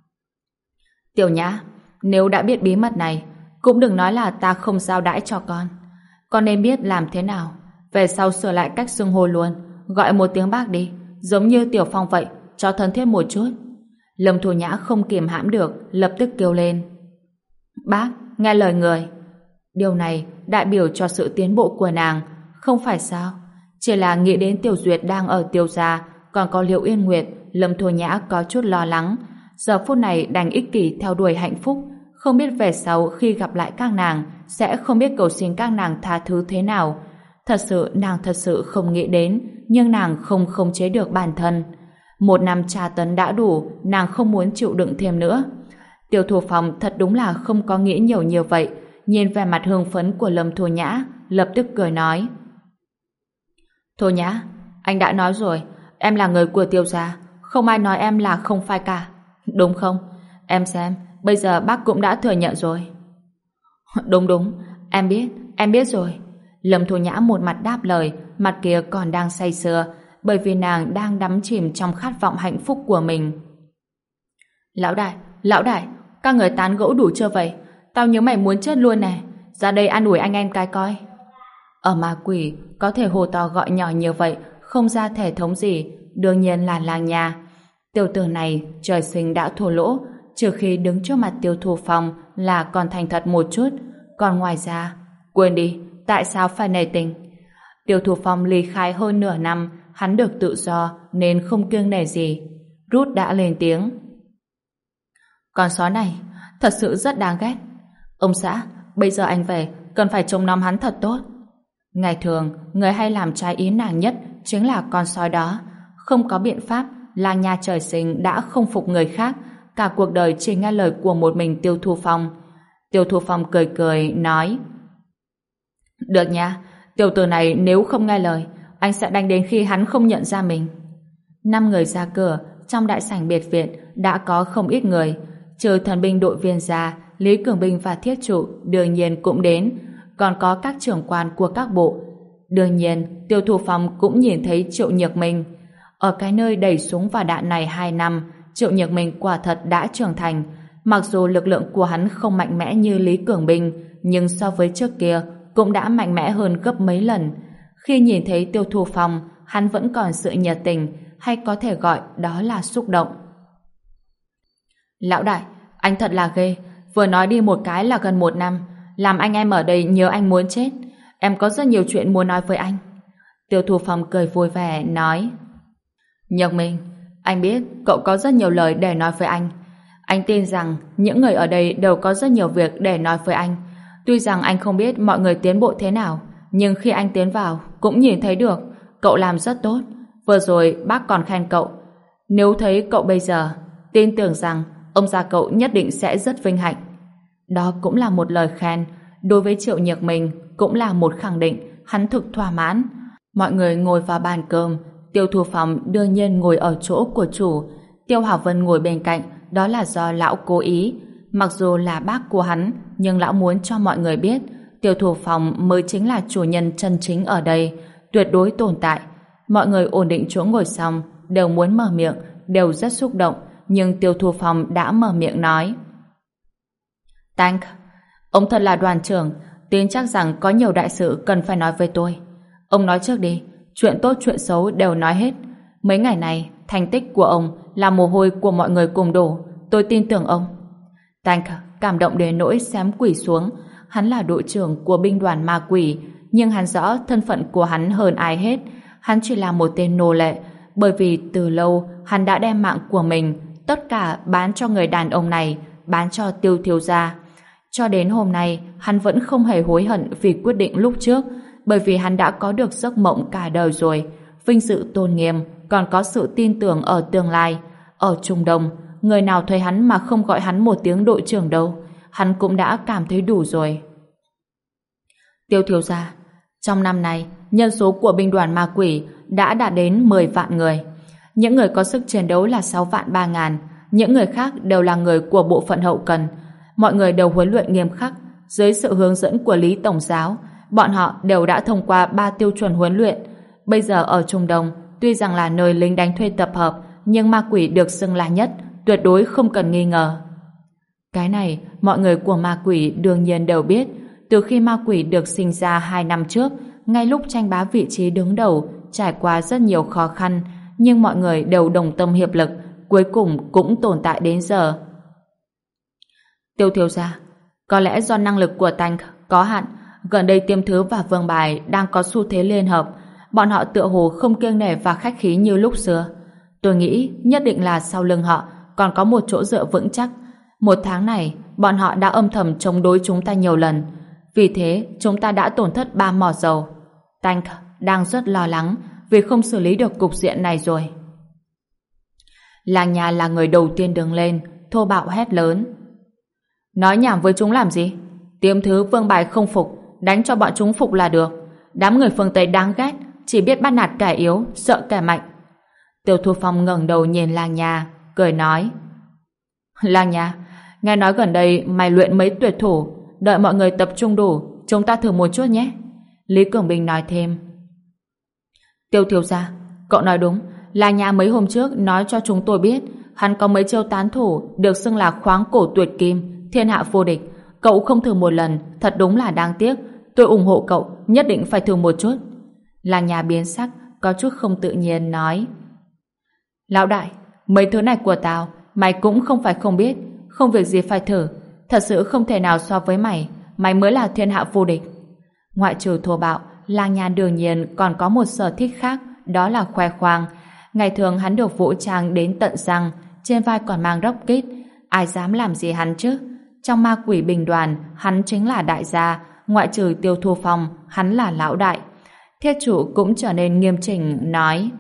Tiểu Nhã, nếu đã biết bí mật này, cũng đừng nói là ta không giao đãi cho con. Con nên biết làm thế nào. Về sau sửa lại cách xưng hô luôn, gọi một tiếng bác đi, giống như Tiểu Phong vậy, cho thân thiết một chút. Lâm Thu Nhã không kìm hãm được, lập tức kêu lên: Bác, nghe lời người. Điều này đại biểu cho sự tiến bộ của nàng, không phải sao? Chỉ là nghĩ đến Tiểu Duyệt đang ở Tiêu gia, còn có Liễu Yên Nguyệt, Lâm Thu Nhã có chút lo lắng. Giờ phút này đành ích kỷ theo đuổi hạnh phúc, không biết về sau khi gặp lại các nàng sẽ không biết cầu xin các nàng tha thứ thế nào. Thật sự nàng thật sự không nghĩ đến, nhưng nàng không khống chế được bản thân. Một năm tra tấn đã đủ, nàng không muốn chịu đựng thêm nữa. Tiêu Thu Phong thật đúng là không có nghĩ nhiều như vậy, nhìn vẻ mặt hưng phấn của Lâm Thu Nhã, lập tức cười nói: Thu Nhã, anh đã nói rồi, em là người của Tiêu gia, không ai nói em là không phải cả, đúng không? Em xem, bây giờ bác cũng đã thừa nhận rồi. Đúng, em biết rồi. Lâm Thu Nhã một mặt đáp lời, mặt kia còn đang say sưa, bởi vì nàng đang đắm chìm trong khát vọng hạnh phúc của mình. Lão đại, các người tán gẫu đủ chưa vậy? Tao nhớ mày muốn chết luôn này, ra đây an ủi anh em cái coi. Ở ma quỷ có thể hô to gọi nhỏ như vậy, không ra thể thống gì, đương nhiên là làng nhà. Tiểu tử này trời sinh đã thua lỗ, trừ khi đứng trước mặt Tiêu Thu Phong là còn thành thật một chút, còn ngoài ra, quên đi, tại sao phải nể tình? Tiêu Thu Phong ly khai hơn nửa năm, hắn được tự do nên không kiêng nể gì. Rút đã lên tiếng: Con sói này thật sự rất đáng ghét. Ông xã, bây giờ anh về, cần phải trông nom hắn thật tốt. Ngày thường, người hay làm trái ý nàng nhất chính là con sói đó. Không có biện pháp, làng nhà trời sinh đã không phục người khác, cả cuộc đời chỉ nghe lời của một mình Tiêu Thu Phong. Tiêu Thu Phong cười cười, nói: Được nha, tiểu tử này nếu không nghe lời, anh sẽ đánh đến khi hắn không nhận ra mình. 5 người ra cửa, trong đại sảnh biệt viện đã có không ít người. Trừ thần binh đội viên ra, Lý Cường Binh và Thiết Trụ đương nhiên cũng đến, còn có các trưởng quan của các bộ. Đương nhiên, Tiêu Thu Phong cũng nhìn thấy Triệu Nhược Minh. Ở cái nơi đầy súng và đạn này 2 năm, Triệu Nhược Minh quả thật đã trưởng thành. Mặc dù lực lượng của hắn không mạnh mẽ như Lý Cường Binh, nhưng so với trước kia cũng đã mạnh mẽ hơn gấp mấy lần. Khi nhìn thấy Tiêu Thu Phong, hắn vẫn còn sự nhiệt tình, hay có thể gọi đó là xúc động. Lão đại, anh thật là ghê, vừa nói đi một cái là gần 1 năm, làm anh em ở đây nhớ anh muốn chết. Em có rất nhiều chuyện muốn nói với anh. Tiêu Thu Phong cười vui vẻ, nói: Nhược Minh, anh biết cậu có rất nhiều lời để nói với anh. Anh tin rằng những người ở đây đều có rất nhiều việc để nói với anh. Tuy rằng anh không biết mọi người tiến bộ thế nào, nhưng khi anh tiến vào cũng nhìn thấy được cậu làm rất tốt. Vừa rồi bác còn khen cậu. Nếu thấy cậu bây giờ, tin tưởng rằng ông già cậu nhất định sẽ rất vinh hạnh. Đó cũng là một lời khen. Đối với Triệu Nhược Minh cũng là một khẳng định. Hắn thực thỏa mãn. Mọi người ngồi vào bàn cơm. Tiêu Thu Phong đương nhiên ngồi ở chỗ của chủ. Tiêu Hảo Vân ngồi bên cạnh. Đó là do lão cố ý. Mặc dù là bác của hắn, nhưng lão muốn cho mọi người biết Tiêu Thu Phong mới chính là chủ nhân chân chính ở đây, tuyệt đối tồn tại. Mọi người ổn định chỗ ngồi xong, đều muốn mở miệng, đều rất xúc động, nhưng Tiêu Thu Phong đã mở miệng nói: Tank, ông thật là đoàn trưởng, tin chắc rằng có nhiều đại sự cần phải nói với tôi. Ông nói trước đi, chuyện tốt chuyện xấu đều nói hết. Mấy ngày này, thành tích của ông là mồ hôi của mọi người cùng đổ. Tôi tin tưởng ông. Tank cảm động đến nỗi xém quỳ xuống. Hắn là đội trưởng của binh đoàn ma quỷ, nhưng hắn rõ thân phận của hắn hơn ai hết. Hắn chỉ là một tên nô lệ, bởi vì từ lâu hắn đã đem mạng của mình tất cả bán cho người đàn ông này, bán cho Tiêu thiếu gia. Cho đến hôm nay, hắn vẫn không hề hối hận vì quyết định lúc trước, bởi vì hắn đã có được giấc mộng cả đời rồi, vinh dự tôn nghiêm, còn có sự tin tưởng ở tương lai. Ở Trung Đông, người nào thấy hắn mà không gọi hắn một tiếng đội trưởng đâu, hắn cũng đã cảm thấy đủ rồi. Tiêu thiếu gia, trong năm nay, nhân số của binh đoàn ma quỷ đã đạt đến 10 vạn người. Những người có sức chiến đấu là 6 vạn 3 ngàn, những người khác đều là người của bộ phận hậu cần. Mọi người đều huấn luyện nghiêm khắc, dưới sự hướng dẫn của Lý Tổng giáo. Bọn họ đều đã thông qua 3 tiêu chuẩn huấn luyện. Bây giờ ở Trung Đông, tuy rằng là nơi lính đánh thuê tập hợp, nhưng ma quỷ được xưng là nhất, tuyệt đối không cần nghi ngờ. Cái này, mọi người của ma quỷ đương nhiên đều biết. Từ khi ma quỷ được sinh ra 2 năm trước, ngay lúc tranh bá vị trí đứng đầu, trải qua rất nhiều khó khăn, nhưng mọi người đều đồng tâm hiệp lực, cuối cùng cũng tồn tại đến giờ. Tiêu thiếu gia, có lẽ do năng lực của Tank có hạn, gần đây Tiêm Thứ và Vương Bài đang có xu thế liên hợp, bọn họ tựa hồ không kiêng nể và khách khí như lúc xưa. Tôi nghĩ nhất định là sau lưng họ còn có một chỗ dựa vững chắc. Một tháng này, bọn họ đã âm thầm chống đối chúng ta nhiều lần. Vì thế, chúng ta đã tổn thất 3 mỏ dầu. Tank đang rất lo lắng vì không xử lý được cục diện này rồi. Làng nhà là người đầu tiên đứng lên, thô bạo hét lớn. Nói nhảm với chúng làm gì? Tiêm Thứ Vương Bài không phục, đánh cho bọn chúng phục là được. Đám người phương Tây đáng ghét, chỉ biết bắt nạt kẻ yếu, sợ kẻ mạnh. Tiêu Thu Phong ngẩng đầu nhìn làng nhà, cười nói. Làng nhà, nghe nói gần đây mày luyện mấy tuyệt thủ, đợi mọi người tập trung đủ, chúng ta thử một chút nhé. Lý Cường Bình nói thêm. Tiêu thiếu gia, cậu nói đúng, làng nhà mấy hôm trước nói cho chúng tôi biết hắn có mấy chiêu tán thủ được xưng là khoáng cổ tuyệt kim, thiên hạ vô địch. Cậu không thử một lần, thật đúng là đáng tiếc. Tôi ủng hộ cậu, nhất định phải thử một chút. Làng nhà biến sắc, có chút không tự nhiên nói. Lão đại, mấy thứ này của tao, mày cũng không phải không biết, không việc gì phải thử. Thật sự không thể nào so với mày, mày mới là thiên hạ vô địch. Ngoại trừ thô bạo, làng nhà đương nhiên còn có một sở thích khác, đó là khoe khoang. Ngày thường hắn được vũ trang đến tận răng, trên vai còn mang rocket, ai dám làm gì hắn chứ? Trong ma quỷ binh đoàn, hắn chính là đại gia, ngoại trừ Tiêu Thu Phong, hắn là lão đại. Thiết chủ cũng trở nên nghiêm chỉnh, nói.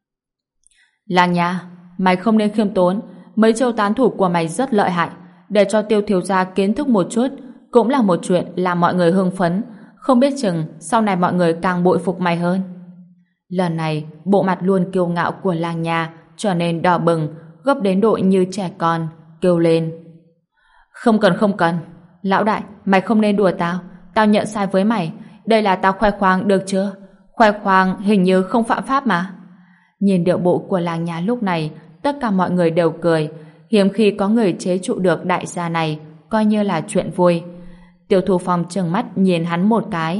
Làng nhà, mày không nên khiêm tốn, mấy chiêu tán thủ của mày rất lợi hại, để cho Tiêu thiếu gia kiến thức một chút, cũng là một chuyện làm mọi người hưng phấn, không biết chừng sau này mọi người càng bội phục mày hơn. Lần này, bộ mặt luôn kiêu ngạo của làng nhà trở nên đỏ bừng, gấp đến độ như trẻ con, kêu lên. Không cần. Lão đại, mày không nên đùa tao. Tao nhận sai với mày. Đây là tao khoe khoang được chưa? Khoe khoang hình như không phạm pháp mà. Nhìn điệu bộ của làng nhà lúc này, tất cả mọi người đều cười. Hiếm khi có người chế trụ được đại gia này, coi như là chuyện vui. Tiêu Thu Phong trừng mắt nhìn hắn một cái.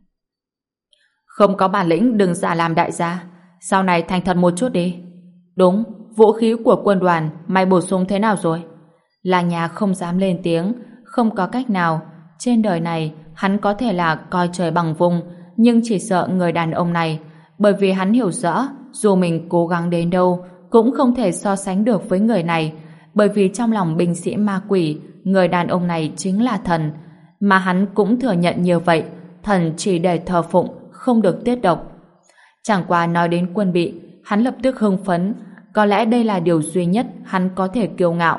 Không có bản lĩnh đừng giả làm đại gia. Sau này thành thật một chút đi. Đúng, vũ khí của quân đoàn mày bổ sung thế nào rồi? Làng nhà không dám lên tiếng, không có cách nào. Trên đời này, hắn có thể là coi trời bằng vung, nhưng chỉ sợ người đàn ông này, bởi vì hắn hiểu rõ, dù mình cố gắng đến đâu, cũng không thể so sánh được với người này, bởi vì trong lòng binh sĩ ma quỷ, người đàn ông này chính là thần, mà hắn cũng thừa nhận như vậy, thần chỉ để thờ phụng, không được tiết độc. Chẳng qua nói đến quân bị, hắn lập tức hưng phấn, có lẽ đây là điều duy nhất hắn có thể kiêu ngạo.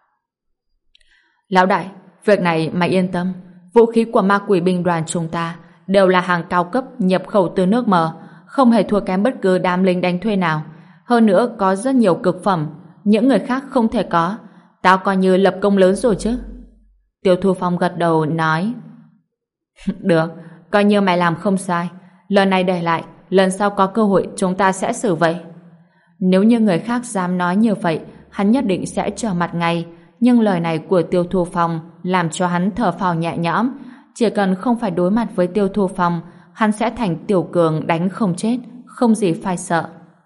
Lão đại, việc này mày yên tâm, vũ khí của ma quỷ binh đoàn chúng ta đều là hàng cao cấp nhập khẩu từ nước mờ, không hề thua kém bất cứ đám lính đánh thuê nào. Hơn nữa có rất nhiều cực phẩm, những người khác không thể có. Tao coi như lập công lớn rồi chứ. Tiêu Thu Phong gật đầu nói. Được, coi như mày làm không sai. Lần này để lại, lần sau có cơ hội chúng ta sẽ xử vậy. Nếu như người khác dám nói như vậy, hắn nhất định sẽ trở mặt ngay. nhưng lời này của Tiêu Thu Phong làm cho hắn thở phào nhẹ nhõm. Chỉ cần không phải đối mặt với Tiêu Thu Phong, hắn sẽ thành tiểu cường đánh không chết, không gì phải sợ.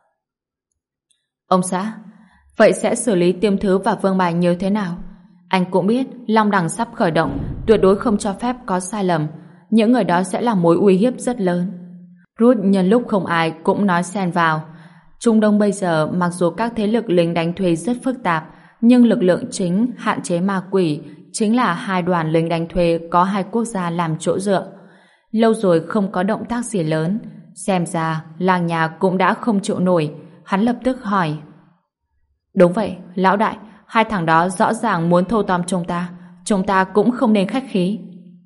Ông xã, vậy sẽ xử lý Tiêm Thứ và Vương Bài như thế nào? Anh cũng biết Long Đằng sắp khởi động, tuyệt đối không cho phép có sai lầm. Những người đó sẽ là mối uy hiếp rất lớn. Ruth nhân lúc không ai cũng nói xen vào. Trung Đông bây giờ mặc dù các thế lực lính đánh thuê rất phức tạp, nhưng lực lượng chính hạn chế ma quỷ chính là hai đoàn lính đánh thuê có hai quốc gia làm chỗ dựa. Lâu rồi không có động tác gì lớn, xem ra làng nhà cũng đã không chịu nổi. Hắn lập tức hỏi: đúng vậy, lão đại, hai thằng đó rõ ràng muốn thâu tóm chúng ta cũng không nên khách khí.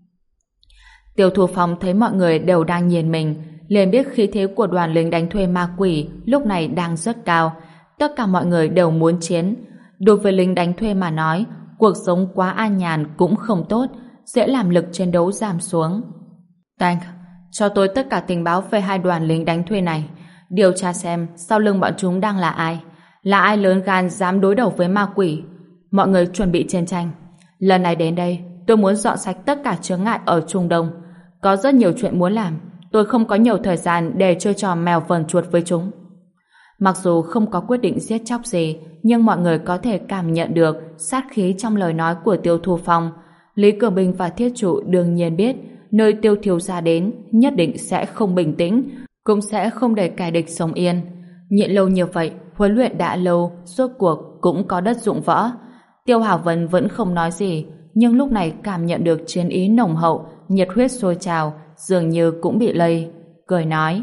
Tiêu Thu Phong thấy mọi người đều đang nhìn mình, liền biết khí thế của đoàn lính đánh thuê ma quỷ lúc này đang rất cao. Tất cả mọi người đều muốn chiến. Đối với lính đánh thuê mà nói, cuộc sống quá an nhàn cũng không tốt, dễ làm lực chiến đấu giảm xuống. Tank, cho tôi tất cả tình báo về hai đoàn lính đánh thuê này, điều tra xem sau lưng bọn chúng đang là ai lớn gan dám đối đầu với ma quỷ. Mọi người chuẩn bị chiến tranh. Lần này đến đây, tôi muốn dọn sạch tất cả chướng ngại ở Trung Đông. Có rất nhiều chuyện muốn làm, tôi không có nhiều thời gian để chơi trò mèo vờn chuột với chúng. Mặc dù không có quyết định giết chóc gì, nhưng mọi người có thể cảm nhận được sát khí trong lời nói của Tiêu Thu Phong. Lý Cường Bình và Thiết Trụ đương nhiên biết nơi Tiêu thiếu gia đến nhất định sẽ không bình tĩnh, cũng sẽ không để kẻ địch sống yên. Nhịn lâu như vậy, huấn luyện đã lâu, rốt cuộc cũng có đất dụng võ. Tiêu Hảo Vân vẫn không nói gì, nhưng lúc này cảm nhận được chiến ý nồng hậu, nhiệt huyết sôi trào, dường như cũng bị lây, cười nói: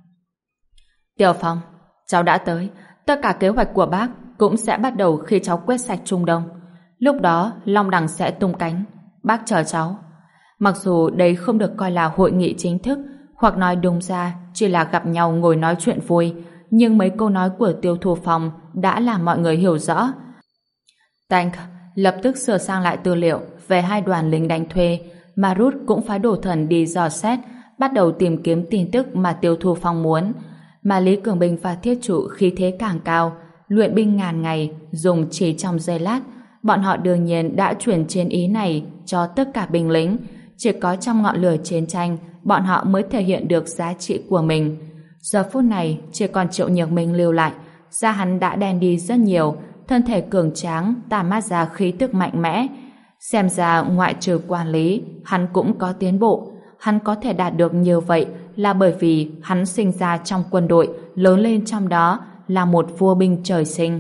Tiêu Phong, cháu đã tới, tất cả kế hoạch của bác cũng sẽ bắt đầu khi cháu quét sạch Trung Đông. Lúc đó Long Đằng sẽ tung cánh, bác chờ cháu. Mặc dù đây không được coi là hội nghị chính thức, hoặc nói đúng ra chỉ là gặp nhau ngồi nói chuyện vui, nhưng mấy câu nói của Tiêu Thu Phong đã làm mọi người hiểu rõ. Tank lập tức sửa sang lại tư liệu về hai đoàn lính đánh thuê, mà Ruth cũng phái đổ thần đi dò xét, bắt đầu tìm kiếm tin tức mà Tiêu Thu Phong muốn. Mà Lý Cường Bình và Thiết Trụ khí thế càng cao, luyện binh ngàn ngày dùng chỉ trong giây lát. Bọn họ đương nhiên đã chuyển chiến ý này cho tất cả binh lính. Chỉ có trong ngọn lửa chiến tranh, bọn họ mới thể hiện được giá trị của mình. Giờ phút này chỉ còn Triệu Nhược Minh lưu lại, da hắn đã đen đi rất nhiều, thân thể cường tráng, tản mát ra khí tức mạnh mẽ. Xem ra ngoại trừ quản lý, hắn cũng có tiến bộ. Hắn có thể đạt được như vậy là bởi vì hắn sinh ra trong quân đội, lớn lên trong đó, là một vua binh trời sinh.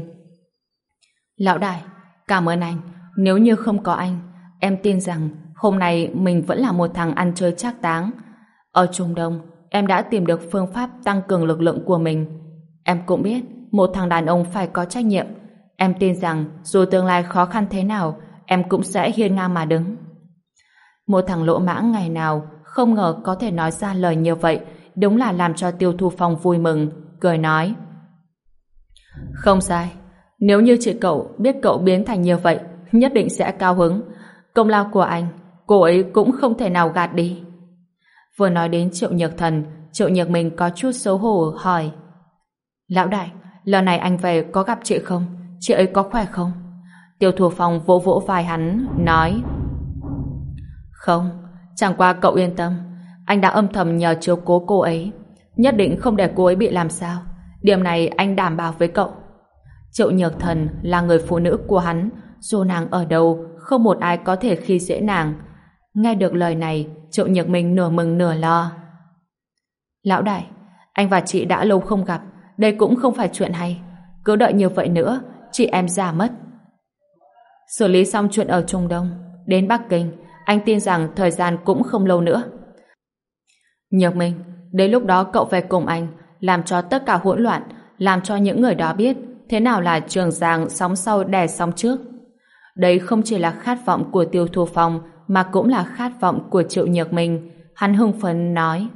Lão đại, cảm ơn anh. Nếu như không có anh, em tin rằng hôm nay mình vẫn là một thằng ăn chơi trác táng. Ở Trung Đông, em đã tìm được phương pháp tăng cường lực lượng của mình. Em cũng biết, một thằng đàn ông phải có trách nhiệm. Em tin rằng dù tương lai khó khăn thế nào, em cũng sẽ hiên ngang mà đứng. Một thằng lỗ mãng ngày nào không ngờ có thể nói ra lời như vậy, đúng là làm cho Tiêu Thu Phong vui mừng, cười nói: Không sai, nếu như chị cậu biết cậu biến thành như vậy, nhất định sẽ cao hứng. Công lao của anh, cô ấy cũng không thể nào gạt đi. Vừa nói đến Triệu Nhược Thần, Triệu Nhược Minh có chút xấu hổ hỏi: Lão đại, lần này anh về có gặp chị không? Chị ấy có khỏe không? Tiêu Thu Phong vỗ vỗ vai hắn, nói: Không, chẳng qua cậu yên tâm, anh đã âm thầm nhờ chiếu cố cô ấy, nhất định không để cô ấy bị làm sao. Điểm này anh đảm bảo với cậu. Triệu Nhược Thần là người phụ nữ của hắn, dù nàng ở đâu, không một ai có thể khi dễ nàng. Nghe được lời này, Triệu Nhược Minh nửa mừng nửa lo. Lão đại, anh và chị đã lâu không gặp, đây cũng không phải chuyện hay. Cứ đợi như vậy nữa, chị em già mất. Xử lý xong chuyện ở Trung Đông, đến Bắc Kinh, anh tin rằng thời gian cũng không lâu nữa. Nhược Minh, đến lúc đó cậu về cùng anh, làm cho tất cả hỗn loạn, làm cho những người đó biết thế nào là Trường Giang sóng sau đè sóng trước. Đây không chỉ là khát vọng của Tiêu Thu Phong, mà cũng là khát vọng của Triệu Nhược Minh. Hắn hưng phấn nói: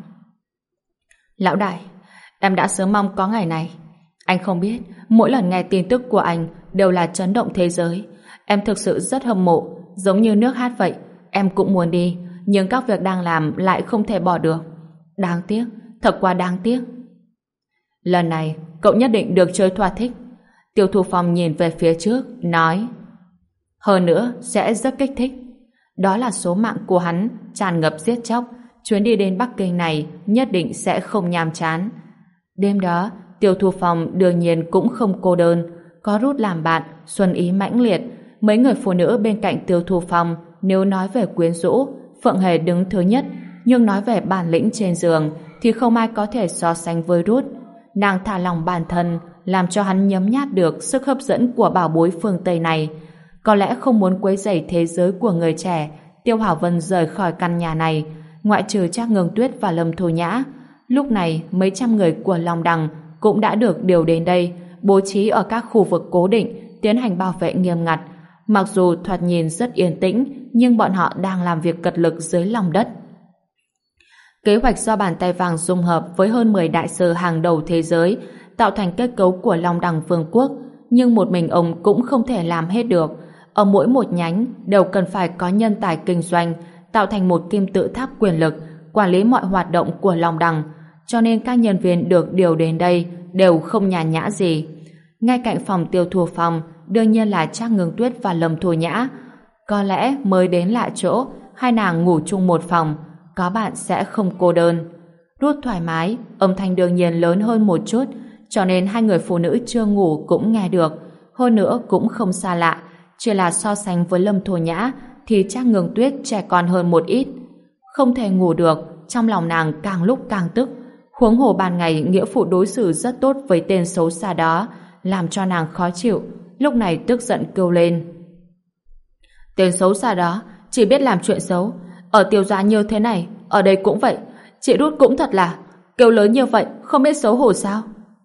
Lão đại, em đã sớm mong có ngày này. Anh không biết, mỗi lần nghe tin tức của anh đều là chấn động thế giới. Em thực sự rất hâm mộ, giống như nước hát vậy. Em cũng muốn đi, nhưng các việc đang làm lại không thể bỏ được. Đáng tiếc, thật quá đáng tiếc. Lần này, cậu nhất định được chơi thỏa thích. Tiêu Thu Phong nhìn về phía trước, nói: Hơn nữa sẽ rất kích thích. Đó là số mạng của hắn tràn ngập giết chóc. Chuyến đi đến Bắc Kinh này nhất định sẽ không nhàm chán. Đêm đó, Tiêu Thu Phong đương nhiên cũng không cô đơn. Có Rút làm bạn, xuân ý mãnh liệt. Mấy người phụ nữ bên cạnh Tiêu Thu Phong nếu nói về quyến rũ, Phượng Hề đứng thứ nhất, nhưng nói về bản lĩnh trên giường thì không ai có thể so sánh với Rút. Nàng thả lòng bản thân, làm cho hắn nhấm nhát được sức hấp dẫn của bảo bối phương Tây này. Có lẽ không muốn quấy rầy thế giới của người trẻ, Tiêu Hảo Vân rời khỏi căn nhà này, ngoại trừ Trác Ngưng Tuyết và Lâm Thu Nhã. Lúc này, mấy trăm người của Long Đằng cũng đã được điều đến đây, bố trí ở các khu vực cố định, tiến hành bảo vệ nghiêm ngặt. Mặc dù thoạt nhìn rất yên tĩnh, nhưng bọn họ đang làm việc cật lực dưới lòng đất. Kế hoạch do bàn tay vàng dung hợp với hơn 10 đại sư hàng đầu thế giới tạo thành kết cấu của Long Đằng Vương quốc, nhưng một mình ông cũng không thể làm hết được. Ở mỗi một nhánh đều cần phải có nhân tài kinh doanh, tạo thành một kim tự tháp quyền lực, quản lý mọi hoạt động của Long Đằng, cho nên các nhân viên được điều đến đây đều không nhàn nhã gì. Ngay cạnh phòng Tiêu Thu Phong đương nhiên là Trác Ngưng Tuyết và Lâm Thu Nhã. Có lẽ mới đến lạ chỗ, hai nàng ngủ chung một phòng, có bạn sẽ không cô đơn. Rút thoải mái, âm thanh đương nhiên lớn hơn một chút, cho nên hai người phụ nữ chưa ngủ cũng nghe được. Hơn nữa cũng không xa lạ, chỉ là so sánh với Lâm Thu Nhã thì Trác Ngưng Tuyết trẻ con hơn một ít. Không thể ngủ được, trong lòng nàng càng lúc càng tức. Huống hồ ban ngày nghĩa phụ đối xử rất tốt với tên xấu xa đó, làm cho nàng khó chịu. Lúc này tức giận kêu lên. Tên xấu xa đó chỉ biết làm chuyện xấu. Ở Tiêu gia như thế này, ở đây cũng vậy. Chị Rút cũng thật là kêu lớn như vậy, không biết xấu hổ sao?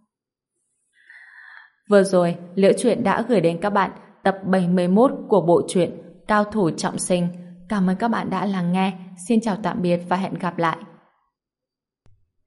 Vừa rồi, Liễu Chuyện đã gửi đến các bạn tập 71 của bộ truyện Cao Thủ Trọng Sinh. Cảm ơn các bạn đã lắng nghe. Xin chào tạm biệt và hẹn gặp lại.